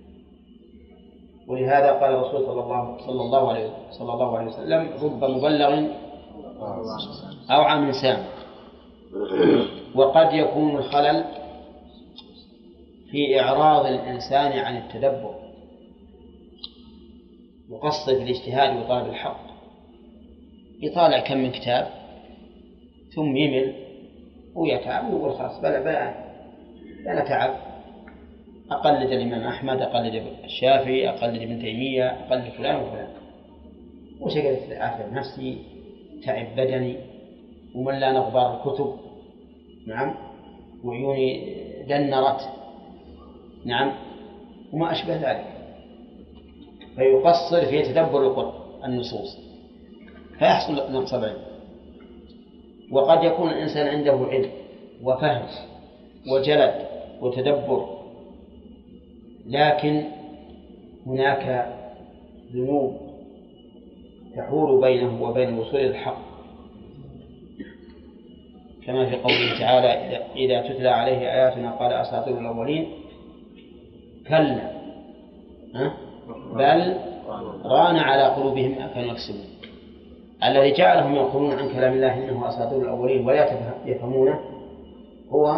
ولهذا قال الرسول صلى الله عليه وسلم: رب مبلغ أوعى من سامع. وقد يكون الخلل في إعراض الإنسان عن التدبر، يقصر في الاجتهاد وطلب الحق، يطالع كم من كتاب ثم يمل ويتعب ويقول خلاص بلا أنا تعب، أقلد الإمام أحمد، أقلد الشافعي، أقلد ابن تيمية، أقلد فلان وفلان، وشغلت أتعب نفسي، تعب بدني، وملان أخبار الكتب، نعم، وعيوني دنرت، نعم، وما أشبه ذلك. فيقصر في تدبر النصوص فيحصل نقص العلم. وقد يكون الإنسان عنده علم وفهم وجلد وتدبر، لكن هناك ذنوب تحول بينه وبين الوصول إلى الحق، كما في قوله تعالى: إذا تتلى عليه آياتنا قال أساطير الأولين، كلا بل ران على قلوبهم ما كانوا يكسبون. الذي جعلهم يقولون عن كلام الله إنه أساطير الأولين ولا يفهمونه هو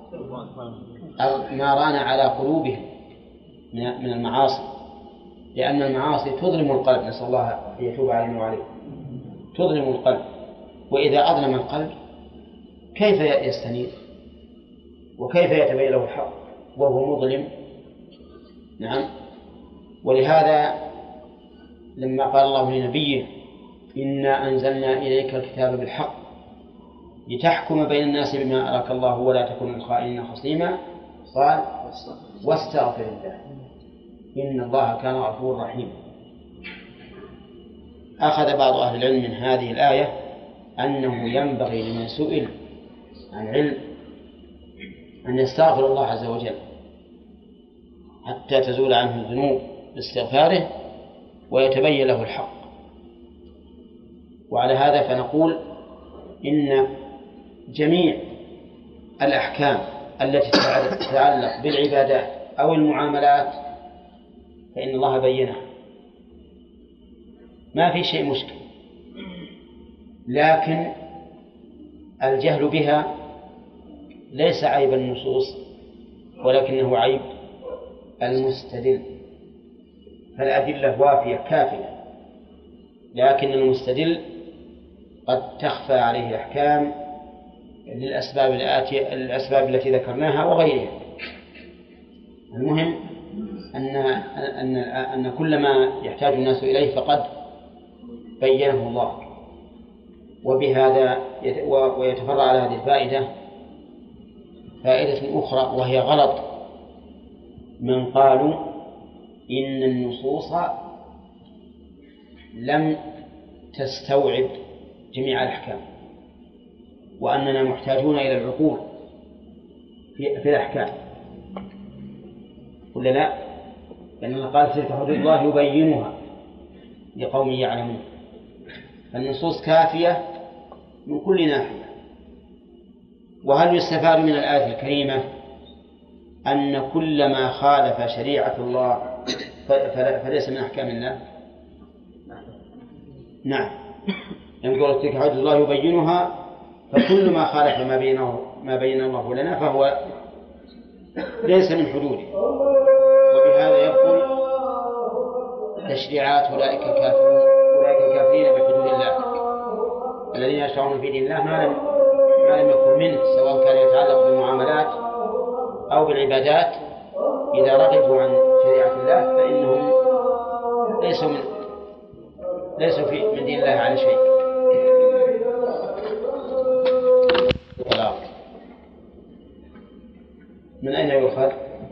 ما ران على قلوبهم من المعاصي، لأن المعاصي تظلم القلب، نسأل الله أن يتوب علينا وعليكم، تظلم القلب، وإذا أظلم القلب كيف يستنير وكيف يتبين له الحق وهو مظلم؟ نعم. ولهذا لما قال الله لنبيه: إنا أنزلنا إليك الكتاب بالحق لتحكم بين الناس بما أراك الله ولا تكن للخائنين خصيما، قال: واستغفر الله إن الله كان غفورا رحيما. أخذ بعض أهل العلم من هذه الآية أنه ينبغي لمن سئل عن علم أن يستغفر الله عز وجل حتى تزول عنه الذنوب باستغفاره ويتبين له الحق. وعلى هذا فنقول إن جميع الأحكام التي تتعلق بالعبادات أو المعاملات فإن الله بينها، ما في شيء مشكل، لكن الجهل بها ليس عيب النصوص ولكنه عيب المستدل. فالأدلة وافية كافية، لكن المستدل قد تخفى عليه أحكام للأسباب التي ذكرناها وغيرها. المهم أن كل ما يحتاج الناس إليه فقد بينه الله. وبهذا ويتفرع على هذه الفائدة فائدة أخرى، وهي غلط من قالوا إن النصوص لم تستوعب جميع الأحكام وأننا محتاجون إلى العقول في الأحكام. ولا لا؟ لأن الله قال: تلك حدود الله يبينها لقوم يعلمون. فالنصوص كافية من كل ناحية. وهل يستفاد من الآية الكريمة أن كل ما خالف شريعة الله فليس من أحكام الله؟ نعم. يقول: تلك حدود الله يبينها، فكل ما خالف ما بين الله لنا فهو ليس من حدوده. وبهذا يبطل تشريعات أولئك الكافرين بحدود الله الذين يشرعون في دين الله ما لم يكن منه، سواء كان يتعلق بالمعاملات أو بالعبادات. إذا رغبوا عن شريعة الله فإنهم ليسوا من دين الله على شيء. من أين يؤخذ؟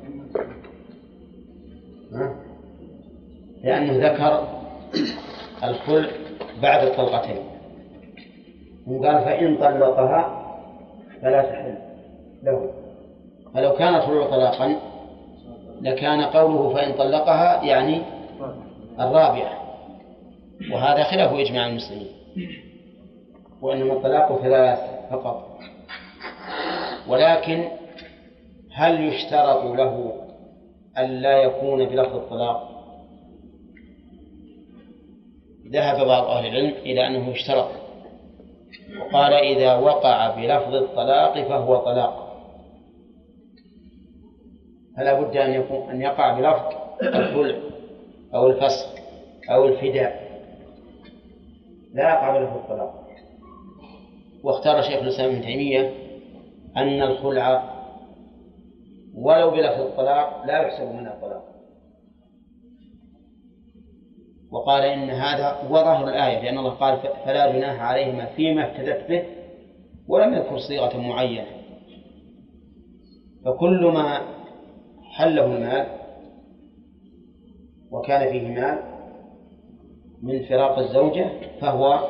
لأنه ذكر الخلع بعد الطلقتين، وقال: فإن طلقها فلا تحل له. فلو كان الخلع طلاقا لكان قوله فإن طلقها يعني الرابعة، وهذا خلاف إجماع المسلمين، وإنما الطلاق 3 فقط. ولكن هل يشترط له أن لا يكون بلفظ الطلاق؟ ذهب بعض أهل العلم إلى أنه يشترط، وقال إذا وقع بلفظ الطلاق فهو طلاق، فلا بد أن يقع بلفظ الخلع أو الفسخ أو الفداء، لا يقع بلفظ الطلاق. واختار شيخ الإسلام ابن تيمية أن الخلع ولو بلفظ الطلاق لا يحسب من الطلاق، وقال إن هذا هو ظاهر الآية، لأن الله قال فلا جناح عليهما فيما افتدت به، ولم يذكر صيغة معينة. فكل ما حله المال وكان فيه مال من فراق الزوجة فهو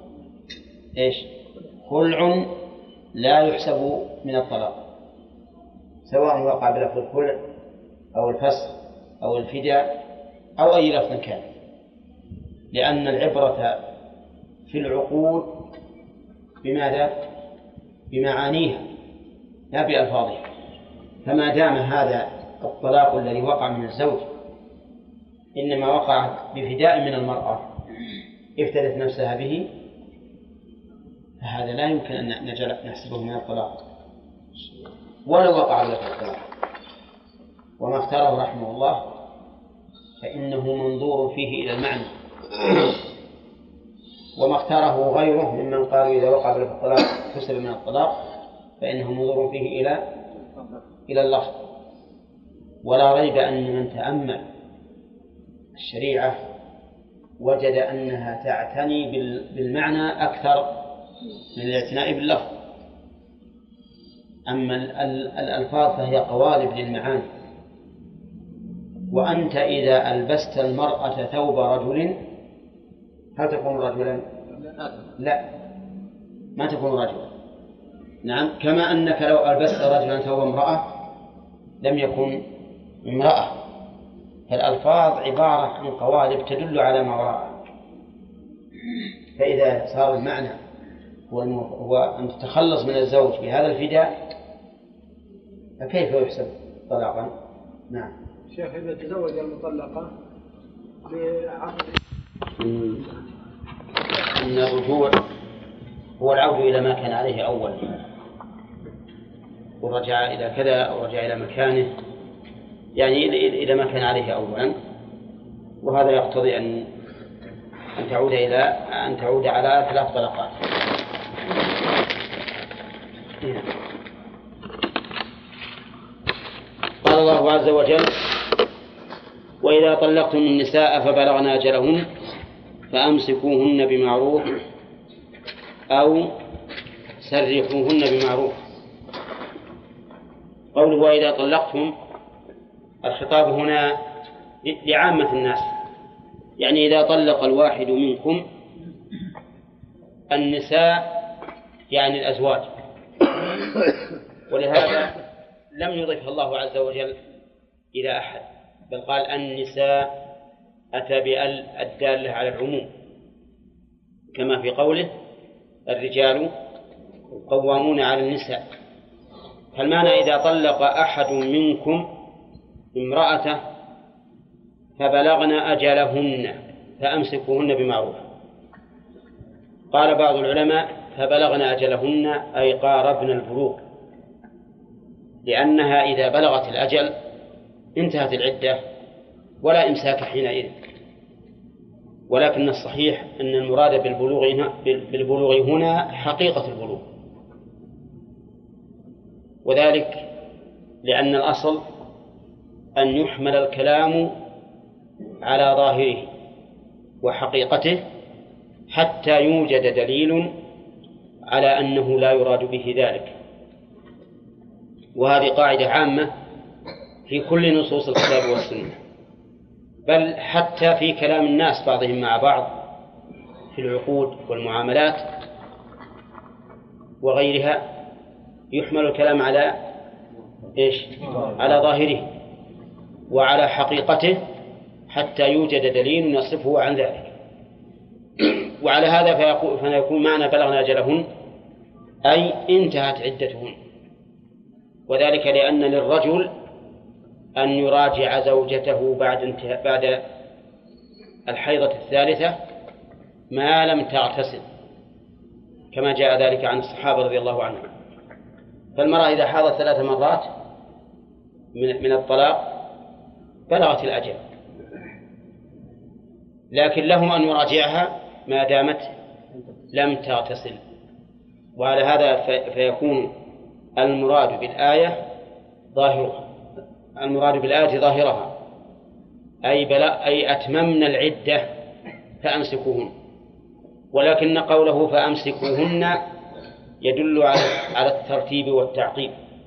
خلع لا يحسب من الطلاق، سواء وقع بلفظ الخلع أو الفسخ أو الفداء أو أي لفظ كان، لأن العبرة في العقود بماذا؟ بمعانيها لا بألفاظها. فما دام هذا الطلاق الذي وقع من الزوج إنما وقع بفداء من المرأة افتدت نفسها به، فهذا لا يمكن أن نحسبه من الطلاق ولو وقع بلفظ الطلاق. وما اختاره رحمه الله فإنه منظور فيه إلى المعنى، وما اختاره غيره ممن قالوا إذا وقع بلفظ الطلاق حسب من الطلاق فإنه منظور فيه إلى اللفظ. ولا ريب أن من تأمل الشريعة وجد أنها تعتني بالمعنى أكثر من الاعتناء باللفظ. أما الألفاظ فهي قوالب للمعاني. وأنت إذا ألبست المرأة ثوب رجل هل تكون رجلا؟ لا، ما تكون رجلا. نعم، كما أنك لو ألبست رجلا ثوب امرأة لم يكن امرأة. فالألفاظ عبارة عن قوالب تدل على ما وراءها. فإذا صار المعنى هو أن تتخلص من الزوج بهذا الفداء فكيف يحسب طلاقا؟ نعم. شيخ إذا تزوج المطلقة بعقد إن الرجوع هو العود إلى ما كان عليه أولا، ورجع إلى كذا أو رجع إلى مكانه، يعني إلى ما كان عليه أولا، وهذا يقتضي أن تعود على 3 طلقات. قال الله عز وجل: وإذا طلقتم النساء فبلغن أجلهن فأمسكوهن بمعروف أو سرحوهن بمعروف. قوله وإذا طلقتم، الخطاب هنا لعامة الناس، يعني إذا طلق الواحد منكم النساء يعني الأزواج، ولهذا لم يضف الله عز وجل إلى أحد، بل قال النساء، أتى بأل الدالة على العموم، كما في قوله الرجال قوامون على النساء. فالمعنى إذا طلق أحد منكم امرأته فبلغن أجلهن فأمسكوهن بمعروف. قال بعض العلماء فبلغن أجلهن أي قاربن البلوغ، لأنها إذا بلغت الأجل انتهت العدة ولا إمساك حينئذ. ولكن الصحيح أن المراد بالبلوغ هنا حقيقة البلوغ، وذلك لأن الأصل أن يحمل الكلام على ظاهره وحقيقته حتى يوجد دليل على أنه لا يراد به ذلك. وهذه قاعدة عامة في كل نصوص الكتاب والسنة، بل حتى في كلام الناس بعضهم مع بعض في العقود والمعاملات وغيرها يحمل الكلام على على ظاهره وعلى حقيقته حتى يوجد دليل يصفه عن ذلك. وعلى هذا فيكون معنى بلغنا أجلهن أي انتهت عدتهن وذلك لأن للرجل أن يراجع زوجته بعد الحيضة الثالثة ما لم تغتسل، كما جاء ذلك عن الصحابة رضي الله عنهم. فالمرأة إذا حاضت 3 مرات من الطلاق بلغت الأجل، لكن له أن يراجعها ما دامت لم تغتسل. وعلى هذا فيكون المراد بالآية ظاهرها، أي أتممن العدة فأمسكوهن، ولكن قوله فأمسكوهن يدل على الترتيب والتعقيب،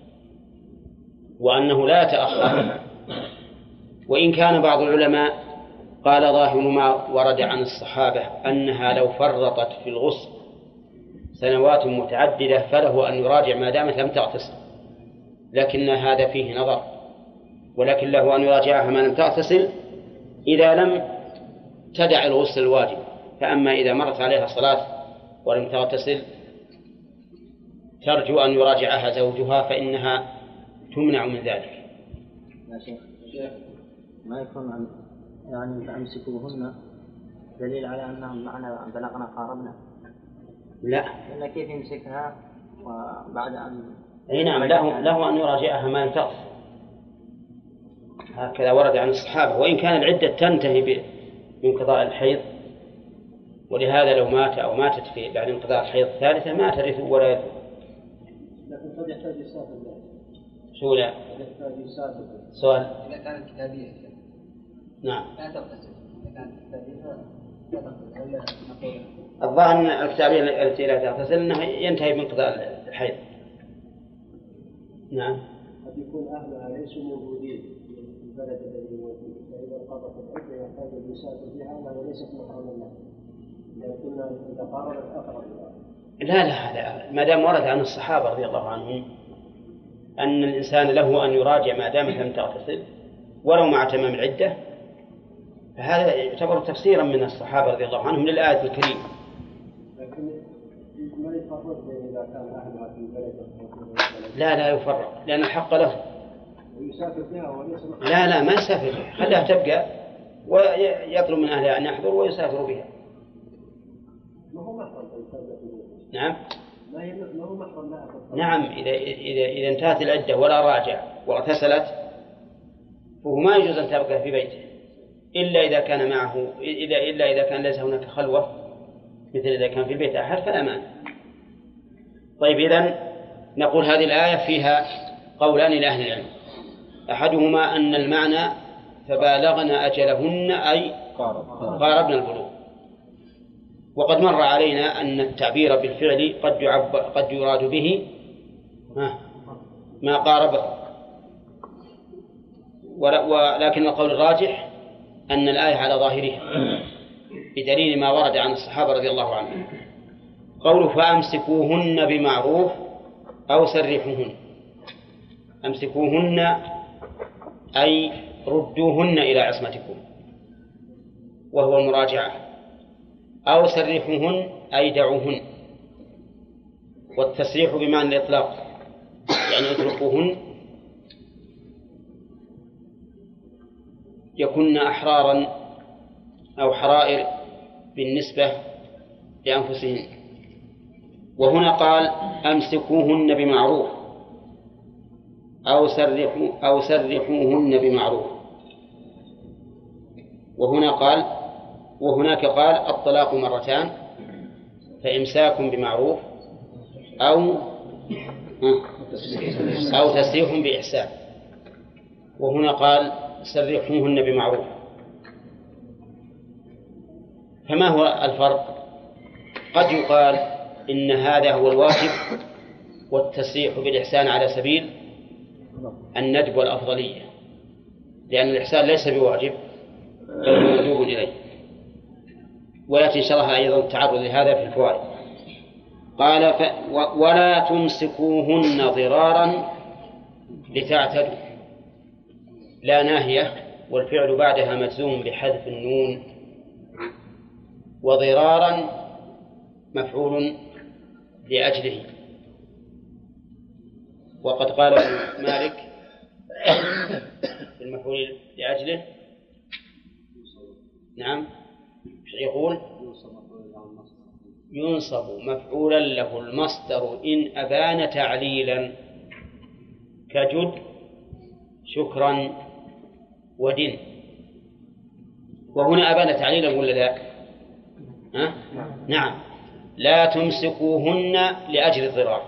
وأنه لا يتأخر. وإن كان بعض العلماء قال ظاهر ما ورد عن الصحابة أنها لو فرطت في الغسل سنوات متعددة فله أن يراجع ما دامت لم تغتسل، لكن هذا فيه نظر، ولكن له أن يراجعها ما لم تغتسل إذا لم تدع الغسل الواجب. فأما إذا مرت عليها صلاة ولم تغتسل ترجو أن يراجعها زوجها فإنها تمنع من ذلك. يا شيخ ما يكون يعني فأمسكوهن دليل على أنهم معنا بلغنا قاربنا؟ لا، لأن كيف يمسكها وبعد أن أي نعم له أن يراجعها ما لم تغتسل، هكذا ورد عن الصحابة. وإن كان العدة تنتهي بانقضاء الحيض، ولهذا لو مات أو ماتت بعد انقضاء الحيض الثالثة ما ترث ولا يرث. لكن قد يحتاج يسافر. شو لا؟ يحتاج يسافر. سؤال. إذا كانت كتابية نعم. لا تغتسل، إذا كانت كتابية لا تغتسل، ولا نقول الظاهر أن الكتابية التي لا تغتسل أنه ينتهي بانقضاء الحيض. نعم. قد يكون أهلها ليسوا موجودين في البلد الذي يموت فيه، فإذا انقضت العدة يحتاج أن يسافر فيها وهي ليست محرما له، لكن إذا قررت أقرب لا ما دام ورد عن الصحابة رضي الله عنهم أن الإنسان له أن يراجع ما دامت لم تغتسل ولو مع تمام العدة، فهذا يعتبر تفسيرا من الصحابة رضي الله عنهم للآية الكريمة. لكن ما يفرق إذا كان أهلها في البلد. لا يفرق، لأن الحق له. ويسافر فيها وليس لا ما يسافر فيها، خليها تبقى ويطلب من أهلها أن يحضر ويسافر بها. ما هو محرم. نعم. ما هو محرم لها. نعم، إذا انتهت العدة ولا راجع واغتسلت فهو ما يجوز أن تبقى في بيته إلا إذا كان معه إلا إذا كان ليس هناك خلوة، مثل إذا كان في البيت أحد فلا مانع. طيب، إذن نقول هذه الآية فيها قولان لأهل العلم، أحدهما أن المعنى فبالغنا أجلهن أي قاربنا البلوغ، وقد مر علينا أن التعبير بالفعل قد يراد به ما قاربه، ولكن القول الراجح أن الآية على ظاهرها بدليل ما ورد عن الصحابة رضي الله عنهم. قوله فأمسكوهن بمعروف أو سرحوهن، أمسكوهن أي ردوهن إلى عصمتكم وهو المراجعة، أو سرحوهن أي دعوهن، والتسريح بمعنى الإطلاق يعني اتركوهن يكون أحرارا أو حرائر بالنسبة لأنفسهن. وهنا قال أمسكوهن بمعروف أو سرحوهن بمعروف، وهناك قال الطلاق مرتان، فإمساك بمعروف أو تسريح بإحسان، وهنا قال سرحوهن بمعروف. فما هو الفرق؟ قد يقال إن هذا هو الواجب والتسريح بالإحسان على سبيل الندب والأفضلية، لأن الإحسان ليس بواجب بل مندوب إليه، ويأتي شرح أيضا التعرض لهذا في الفوائد. قال ولا تمسكوهن ضرارا لتعتدوا، لا ناهية والفعل بعدها مجزوم بحذف النون، وضرارا مفعول لأجله. وقد قال مالك في المفعول لأجله. نعم، يقول ينصب مفعولا له المصدر إن أبان تعليلا كجد شكرا ودن. وهنا أبان تعليلا ولا لا؟ نعم. لا تمسكوهن لأجل الضرار.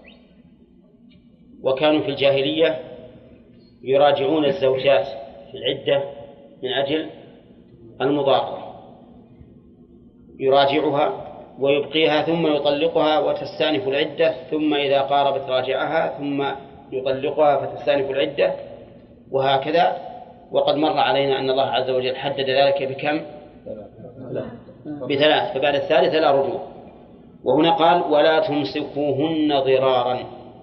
وكانوا في الجاهلية يراجعون الزوجات في العدة من أجل المضارة، يراجعها ويبقيها ثم يطلقها وتستأنف العدة، ثم إذا قاربت راجعها ثم يطلقها فتستأنف العدة، وهكذا. وقد مر علينا أن الله عز وجل حدد ذلك بكم؟ ب3، فبعد الثالثة لا رجوع. وهنا قال ولا تمسكوهن ضرارا.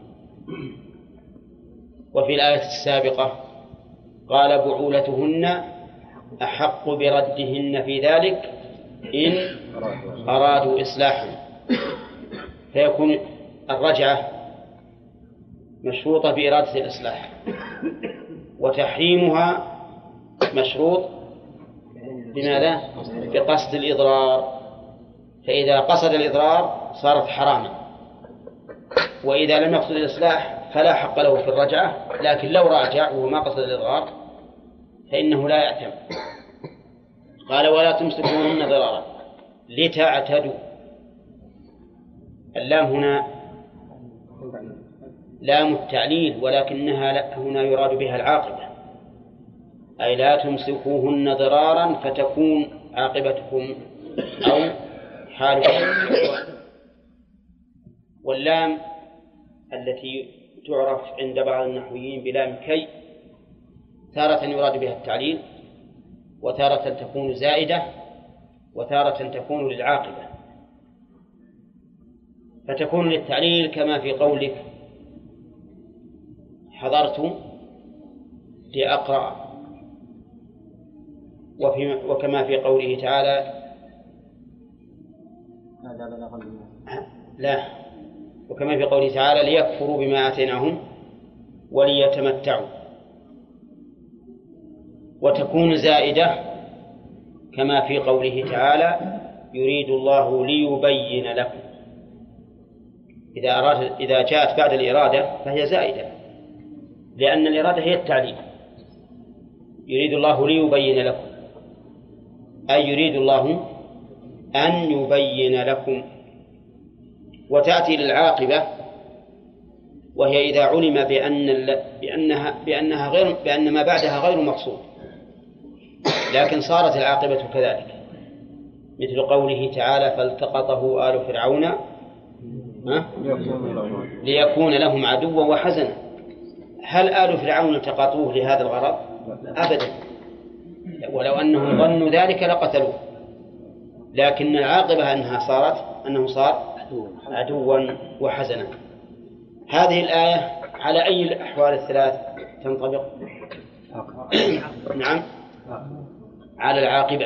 وفي الآية السابقة قال بعولتهن أحق بردهن في ذلك إن أرادوا إصلاحا، فيكون الرجعة مشروطة بإرادة الإصلاح، وتحريمها مشروط بماذا؟ بقصد الإضرار. فإذا قصد الإضرار صارت حراما، وإذا لم يقصد الإصلاح فلا حق له في الرجعة، لكن لو راجع وهو ما قصد الإضرار فإنه لا يأثم. قال ولا تمسكوهن ضرارا لتعتدوا. اللام هنا لام التعليل، ولكنها هنا يراد بها العاقبة، أي لا تمسكوهن ضرارا فتكون عاقبتكم أو حالكم. واللام التي تعرف عند بعض النحويين بلام كي تارة يراد بها التعليل، وتارة تكون زائدة، وتارة تكون للعاقبة. فتكون للتعليل كما في قولك حضرت لأقرأ، وكما في قوله تعالى لا، وكما في قوله تعالى ليكفروا بما آتيناهم وليتمتعوا. وتكون زائدة كما في قوله تعالى يريد الله ليبين لكم. إذا جاءت بعد الإرادة فهي زائدة، لأن الإرادة هي التعليل. يريد الله ليبين لكم، أي يريد الله أن يبين لكم. وتأتي للعاقبة، وهي إذا علم بأن ما بعدها غير مقصود، لكن صارت العاقبة كذلك، مثل قوله تعالى فالتقطه آل فرعون ليكون لهم عدوا وحزنا. هل آل فرعون التقطوه لهذا الغرض؟ أبدا، ولو أنهم ظنوا ذلك لقتلوه، لكن العاقبة أنه صار عدوا وحزنا. هذه الآية على أي الأحوال الثلاث تنطبق؟ نعم، على العاقبة.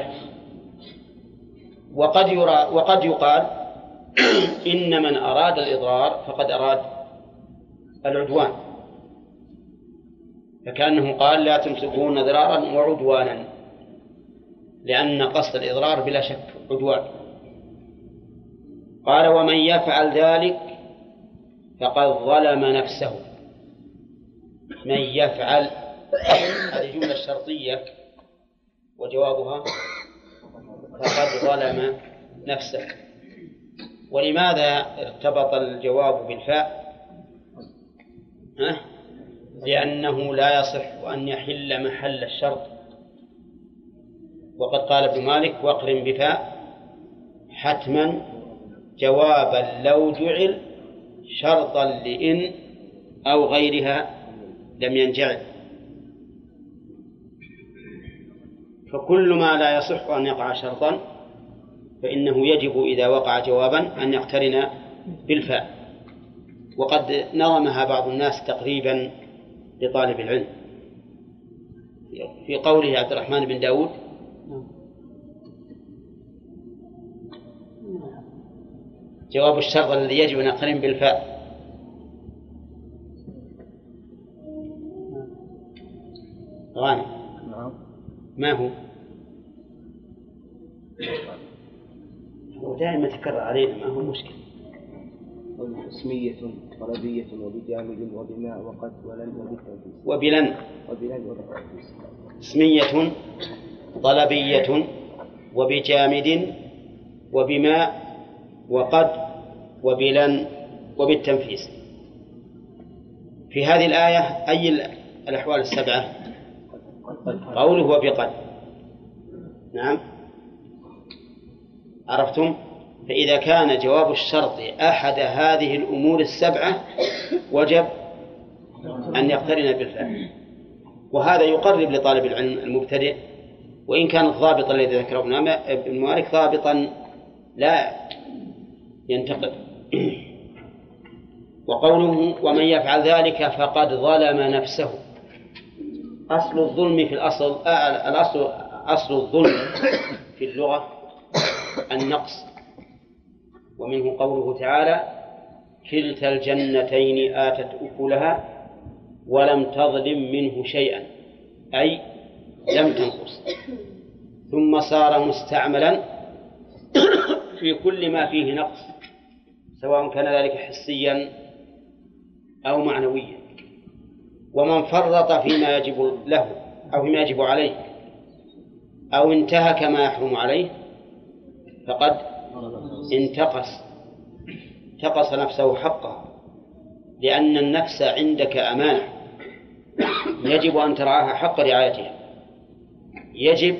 وقد يقال إن من أراد الإضرار فقد أراد العدوان، فكأنه قال لا تمسكون ضرارا وعدوانا، لأن قصد الإضرار بلا شك عدوان. قال ومن يفعل ذلك فقد ظلم نفسه. من يفعل، هذه جملة شرطية وجوابها فقد ظلم نفسه. ولماذا ارتبط الجواب بالفاء؟ لأنه لا يصح أن يحل محل الشرط. وقد قال ابن مالك واقرن بفاء حتما جوابا لو جعل شرطا لإن أو غيرها لم ينجعل. فكل ما لا يصح أن يقع شرطا فإنه يجب إذا وقع جوابا أن يقترن بالفاء. وقد نظمها بعض الناس تقريبا لطالب العلم في قوله عبد الرحمن بن داود جواب الشرط الذي يجب أن يقترن بالفاء غانم. ما هو؟ ودائما تكرر علينا، ما هو مشكلة. اسمية طلبية وبجامد وبماء وقد ولن وبالتنفيذ. وبلن. اسمية طلبية وبجامد وبماء وقد وبلن وبالتنفيذ. في هذه الآية أي الأحوال السبعة؟ قوله وبقد. نعم، عرفتم؟ فإذا كان جواب الشرط أحد هذه الأمور السبعة وجب أن يقترن بالفعل، وهذا يقرب لطالب العلم المبتدئ، وإن كان الضابط الذي ذكره ابن مالك ضابطا لا ينتقد. وقوله ومن يفعل ذلك فقد ظلم نفسه. أصل الظلم في أصل الظلم في اللغة النقص، ومنه قوله تعالى كلتا الجنتين آتت أكلها ولم تظلم منه شيئا، أي لم تنقص، ثم صار مستعملا في كل ما فيه نقص، سواء كان ذلك حسيا أو معنويا. ومن فرط فيما يجب له أو فيما يجب عليه أو انتهك ما يحرم عليه فقد انتقص نفسه حقه، لأن النفس عندك أمانة يجب أن ترعاها حق رعايتها، يجب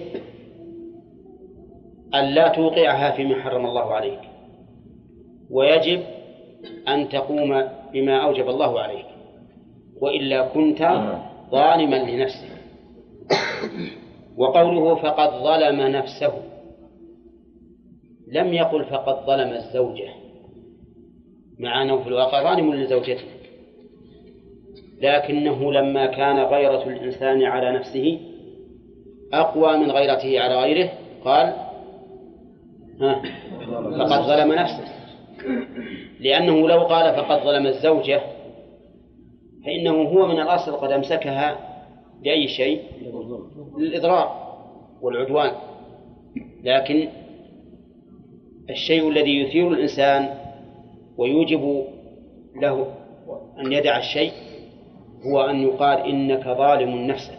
أن لا توقعها فيما حرم الله عليك، ويجب أن تقوم بما أوجب الله عليك، وإلا كنت ظالما لنفسك. وقوله فقد ظلم نفسه لم يقل فقد ظلم الزوجة، مع أنه في الواقع ظالم لزوجته، لكنه لما كان غيرة الإنسان على نفسه أقوى من غيرته على غيره قال فقد ظلم نفسه، لأنه لو قال فقد ظلم الزوجة فإنه هو من الأصل قد أمسكها لأي شيء؟ للإضرار والعدوان. لكن الشيء الذي يثير الإنسان ويوجب له أن يدع الشيء هو أن يقال إنك ظالم نفسك.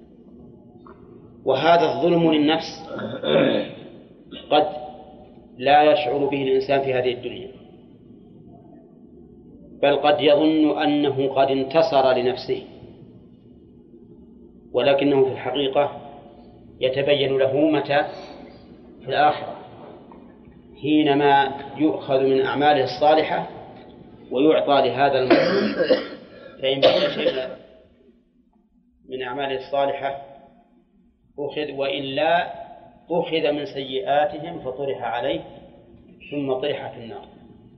وهذا الظلم للنفس قد لا يشعر به الإنسان في هذه الدنيا، بل قد يظن أنه قد انتصر لنفسه، ولكنه في الحقيقة يتبين له متى؟ في الآخرة، حينما يؤخذ من أعماله الصالحة ويعطى لهذا المظلوم، فإن بقي شيء من أعماله الصالحة أخذ، وإلا أخذ من سيئاتهم فطرح عليه ثم طرح في النار.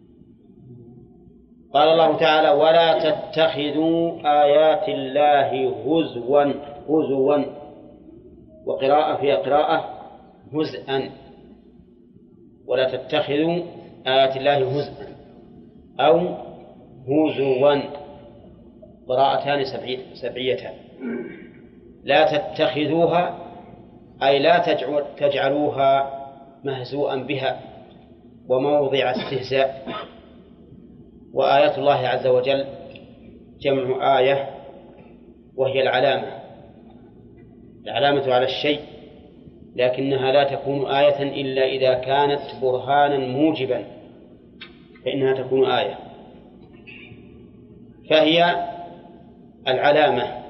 قال الله تعالى ولا تتخذوا آيات الله هزوا، وقراءة فيها قراءة هزءا، ولا تتخذوا آيات الله هزءا أو هزوا، قراءتان سبعيتان. لا تتخذوها أي لا تجعلوها مهزوءا بها وموضع استهزاء. وآيات الله عز وجل جمع آية، وهي العلامة على الشيء، لكنها لا تكون آية إلا إذا كانت برهانا موجبا فإنها تكون آية، فهي العلامة.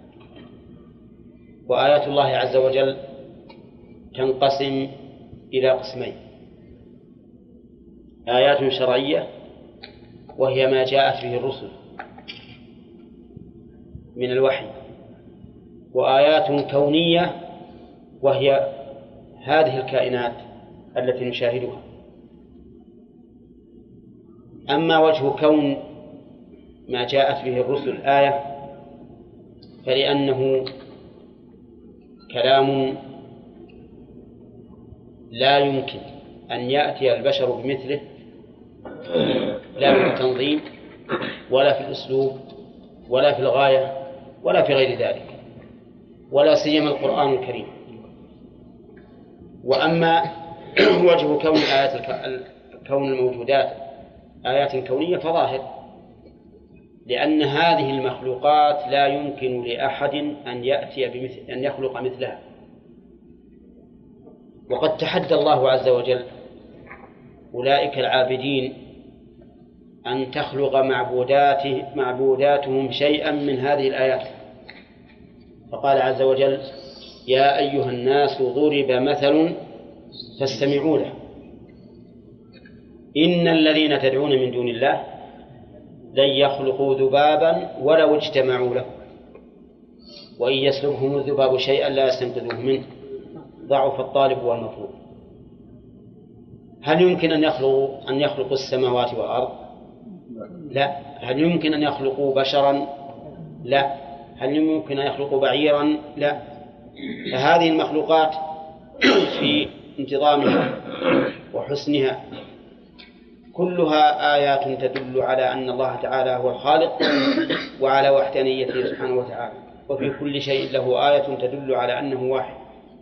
وآيات الله عز وجل تنقسم إلى قسمين: آيات شرعية وهي ما جاءت به الرسل من الوحي، وآيات كونية وهي هذه الكائنات التي نشاهدها. أما وجه كون ما جاءت به الرسل آية فلأنه كلام لا يمكن أن يأتي البشر بمثله، لا في التنظيم ولا في الأسلوب ولا في الغاية ولا في غير ذلك. ولا سيما القرآن الكريم. وأما وجه كون كون الموجودات آيات كونية فظاهر، لأن هذه المخلوقات لا يمكن لأحد أن يخلق مثلها. وقد تحدى الله عز وجل أولئك العابدين أن تخلق معبوداتهم شيئا من هذه الآيات، فقال عز وجل: يا أيها الناس ضرب مثل فاستمعوا له إن الذين تدعون من دون الله لن يخلقوا ذبابا ولو اجتمعوا له وإن يسلبهم الذباب شيئا لا يستنقذوه منه ضعف الطالب والمطلوب. هل يمكن أن يخلقوا السماوات والأرض؟ لا. هل يمكن أن يخلقوا بشرا؟ لا. هل يمكن أن يخلقوا بعيرا؟ لا. فهذه المخلوقات في انتظامها وحسنها كلها آيات تدل على أن الله تعالى هو الخالق وعلى وحدانيته سبحانه وتعالى، وفي كل شيء له آية تدل على أنه واحد.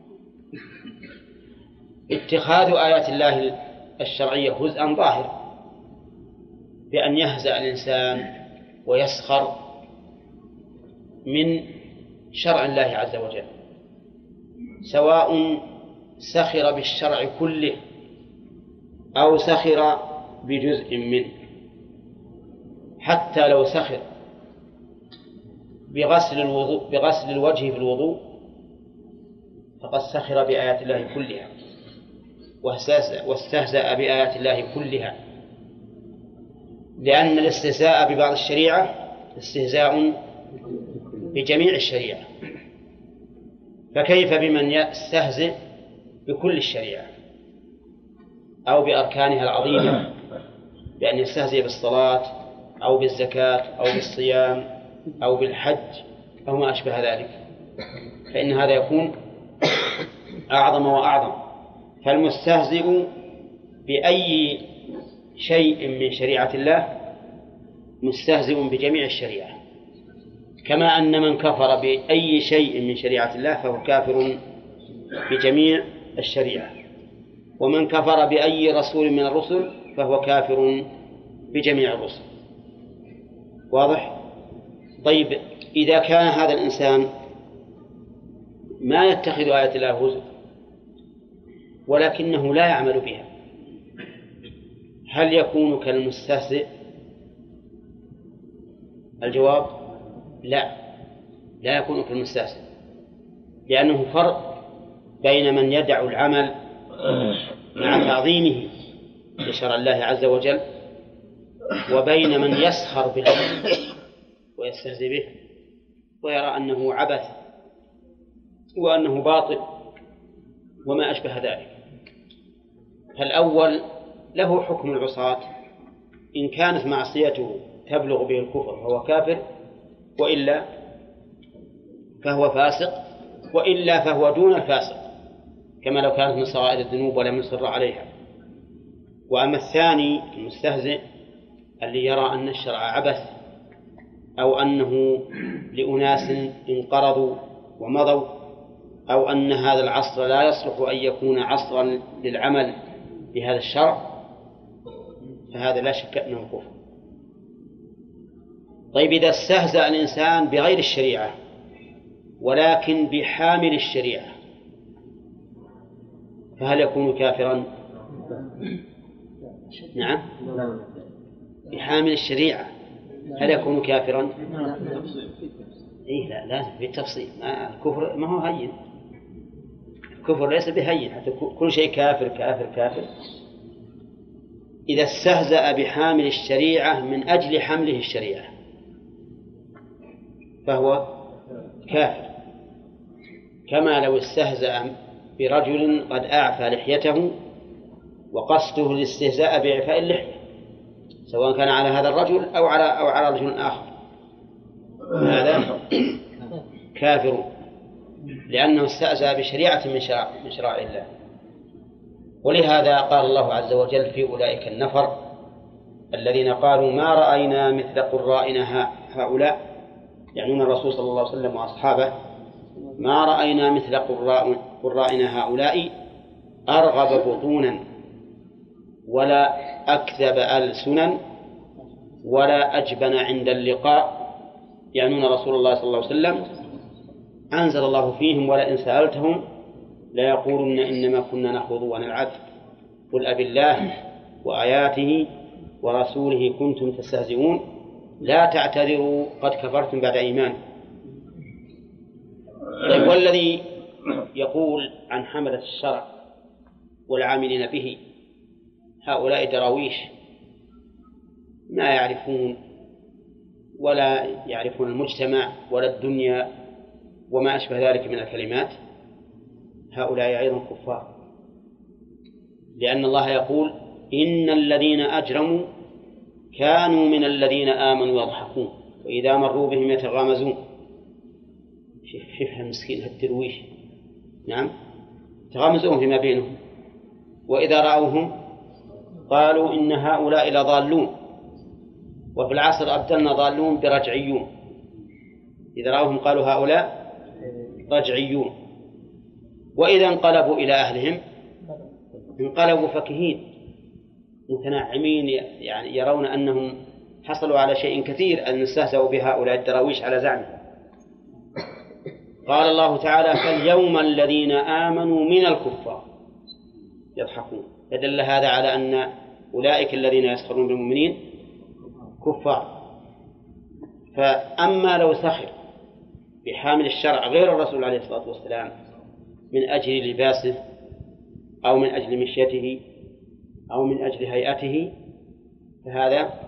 اتخاذ آيات الله الشرعية هزءا ظاهر بأن يهزأ الإنسان ويسخر من شرع الله عز وجل، سواء سخر بالشرع كله أو سخر بجزء منه. حتى لو سخر بغسل الوجه في الوضوء فقد سخر بآيات الله كلها واستهزأ بآيات الله كلها، لأن الاستهزاء ببعض الشريعة استهزاء بجميع الشريعة، فكيف بمن يستهزئ بكل الشريعة أو بأركانها العظيمة، بأن يستهزئ بالصلاة أو بالزكاة أو بالصيام أو بالحج أو ما أشبه ذلك، فإن هذا يكون أعظم وأعظم. فالمستهزئ بأي شيء من شريعة الله مستهزئ بجميع الشريعة، كما أن من كفر بأي شيء من شريعة الله فهو كافر بجميع الشريعة، ومن كفر بأي رسول من الرسل فهو كافر بجميع الرسل. واضح؟ طيب، إذا كان هذا الإنسان ما يتخذ آيات الله هزء ولكنه لا يعمل بها، هل يكون كالمستهزئ؟ الجواب: لا يكون كالمستهزئ، لأنه فرق بين من يدع العمل مع تعظيمه لشرع الله عز وجل وبين من يسخر بالعمل ويستهزئ به ويرى أنه عبث وأنه باطل وما أشبه ذلك. فالأول له حكم العصاة، إن كانت معصيته تبلغ به الكفر فهو كافر، وإلا فهو فاسق، وإلا فهو دون الفاسق كما لو كانت من صغائر الذنوب ولم يصر عليها. وأما الثاني المستهزئ اللي يرى أن الشرع عبث أو أنه لأناس انقرضوا ومضوا أو أن هذا العصر لا يصلح أن يكون عصرا للعمل بهذا الشرع، فهذا لا شك أنه كفر. طيب، إذا استهزأ الإنسان بغير الشريعة ولكن بحامل الشريعة فهل يكون كافرا؟ نعم، بحامل الشريعة هل يكون كافرا؟ إيه، لا، لازم في التفصيل. الكفر ما هو هين، الكفر ليس بهين، حتى كل شيء كافر كافر كافر. إذا استهزأ بحامل الشريعة من أجل حمله الشريعة فهو كافر، كما لو استهزأ برجل قد أعفى لحيته وقصده الاستهزاء بإعفاء اللحية، سواء كان على هذا الرجل أو على رجل آخر، هذا كافر لأنه استهزأ بشريعة من شرائع الله. ولهذا قال الله عز وجل في أولئك النفر الذين قالوا ما رأينا مثل قرائنا هؤلاء، يعنون الرسول صلى الله عليه وسلم وأصحابه، ما رأينا مثل قرائنا هؤلاء أرغب بطونا ولا أكذب ألسنا ولا أجبن عند اللقاء، يعنون رسول الله صلى الله عليه وسلم. أنزل الله فيهم ولئن سألتهم ليقولن إنما كنا نخوض ونلعب قل أب الله وآياته ورسوله كنتم تستهزئون لا تعتذروا قد كفرتم بعد إيمان. طيب، والذي يقول عن حملة الشرع والعاملين به هؤلاء دراويش ما يعرفون ولا يعرفون المجتمع ولا الدنيا وما أشبه ذلك من الكلمات، هؤلاء أيضا كفار، لأن الله يقول إن الذين أجرموا كانوا من الذين آمنوا يضحكون وإذا مروا بهم يتغامزون. شوف المسكين هالدرويش، نعم، يتغامزون فيما بينهم، وإذا رأوهم قالوا إن هؤلاء لضالون، وفي العصر أبدلنا ضالون برجعيون، إذا رأوهم قالوا هؤلاء رجعيون، وإذا انقلبوا إلى أهلهم انقلبوا فكهين متنعمين، يعني يرون أنهم حصلوا على شيء كثير أن استهزأوا بهؤلاء الدراويش على زعمه. قال الله تعالى فاليوم الذين آمنوا من الكفار يضحكون، فدل هذا على أن أولئك الذين يسخرون بالمؤمنين كفار. فأما لو سخر بحامل الشرع غير الرسول عليه الصلاة والسلام من أجل لباسه أو من أجل مشيته أو من أجل هيئته فهذا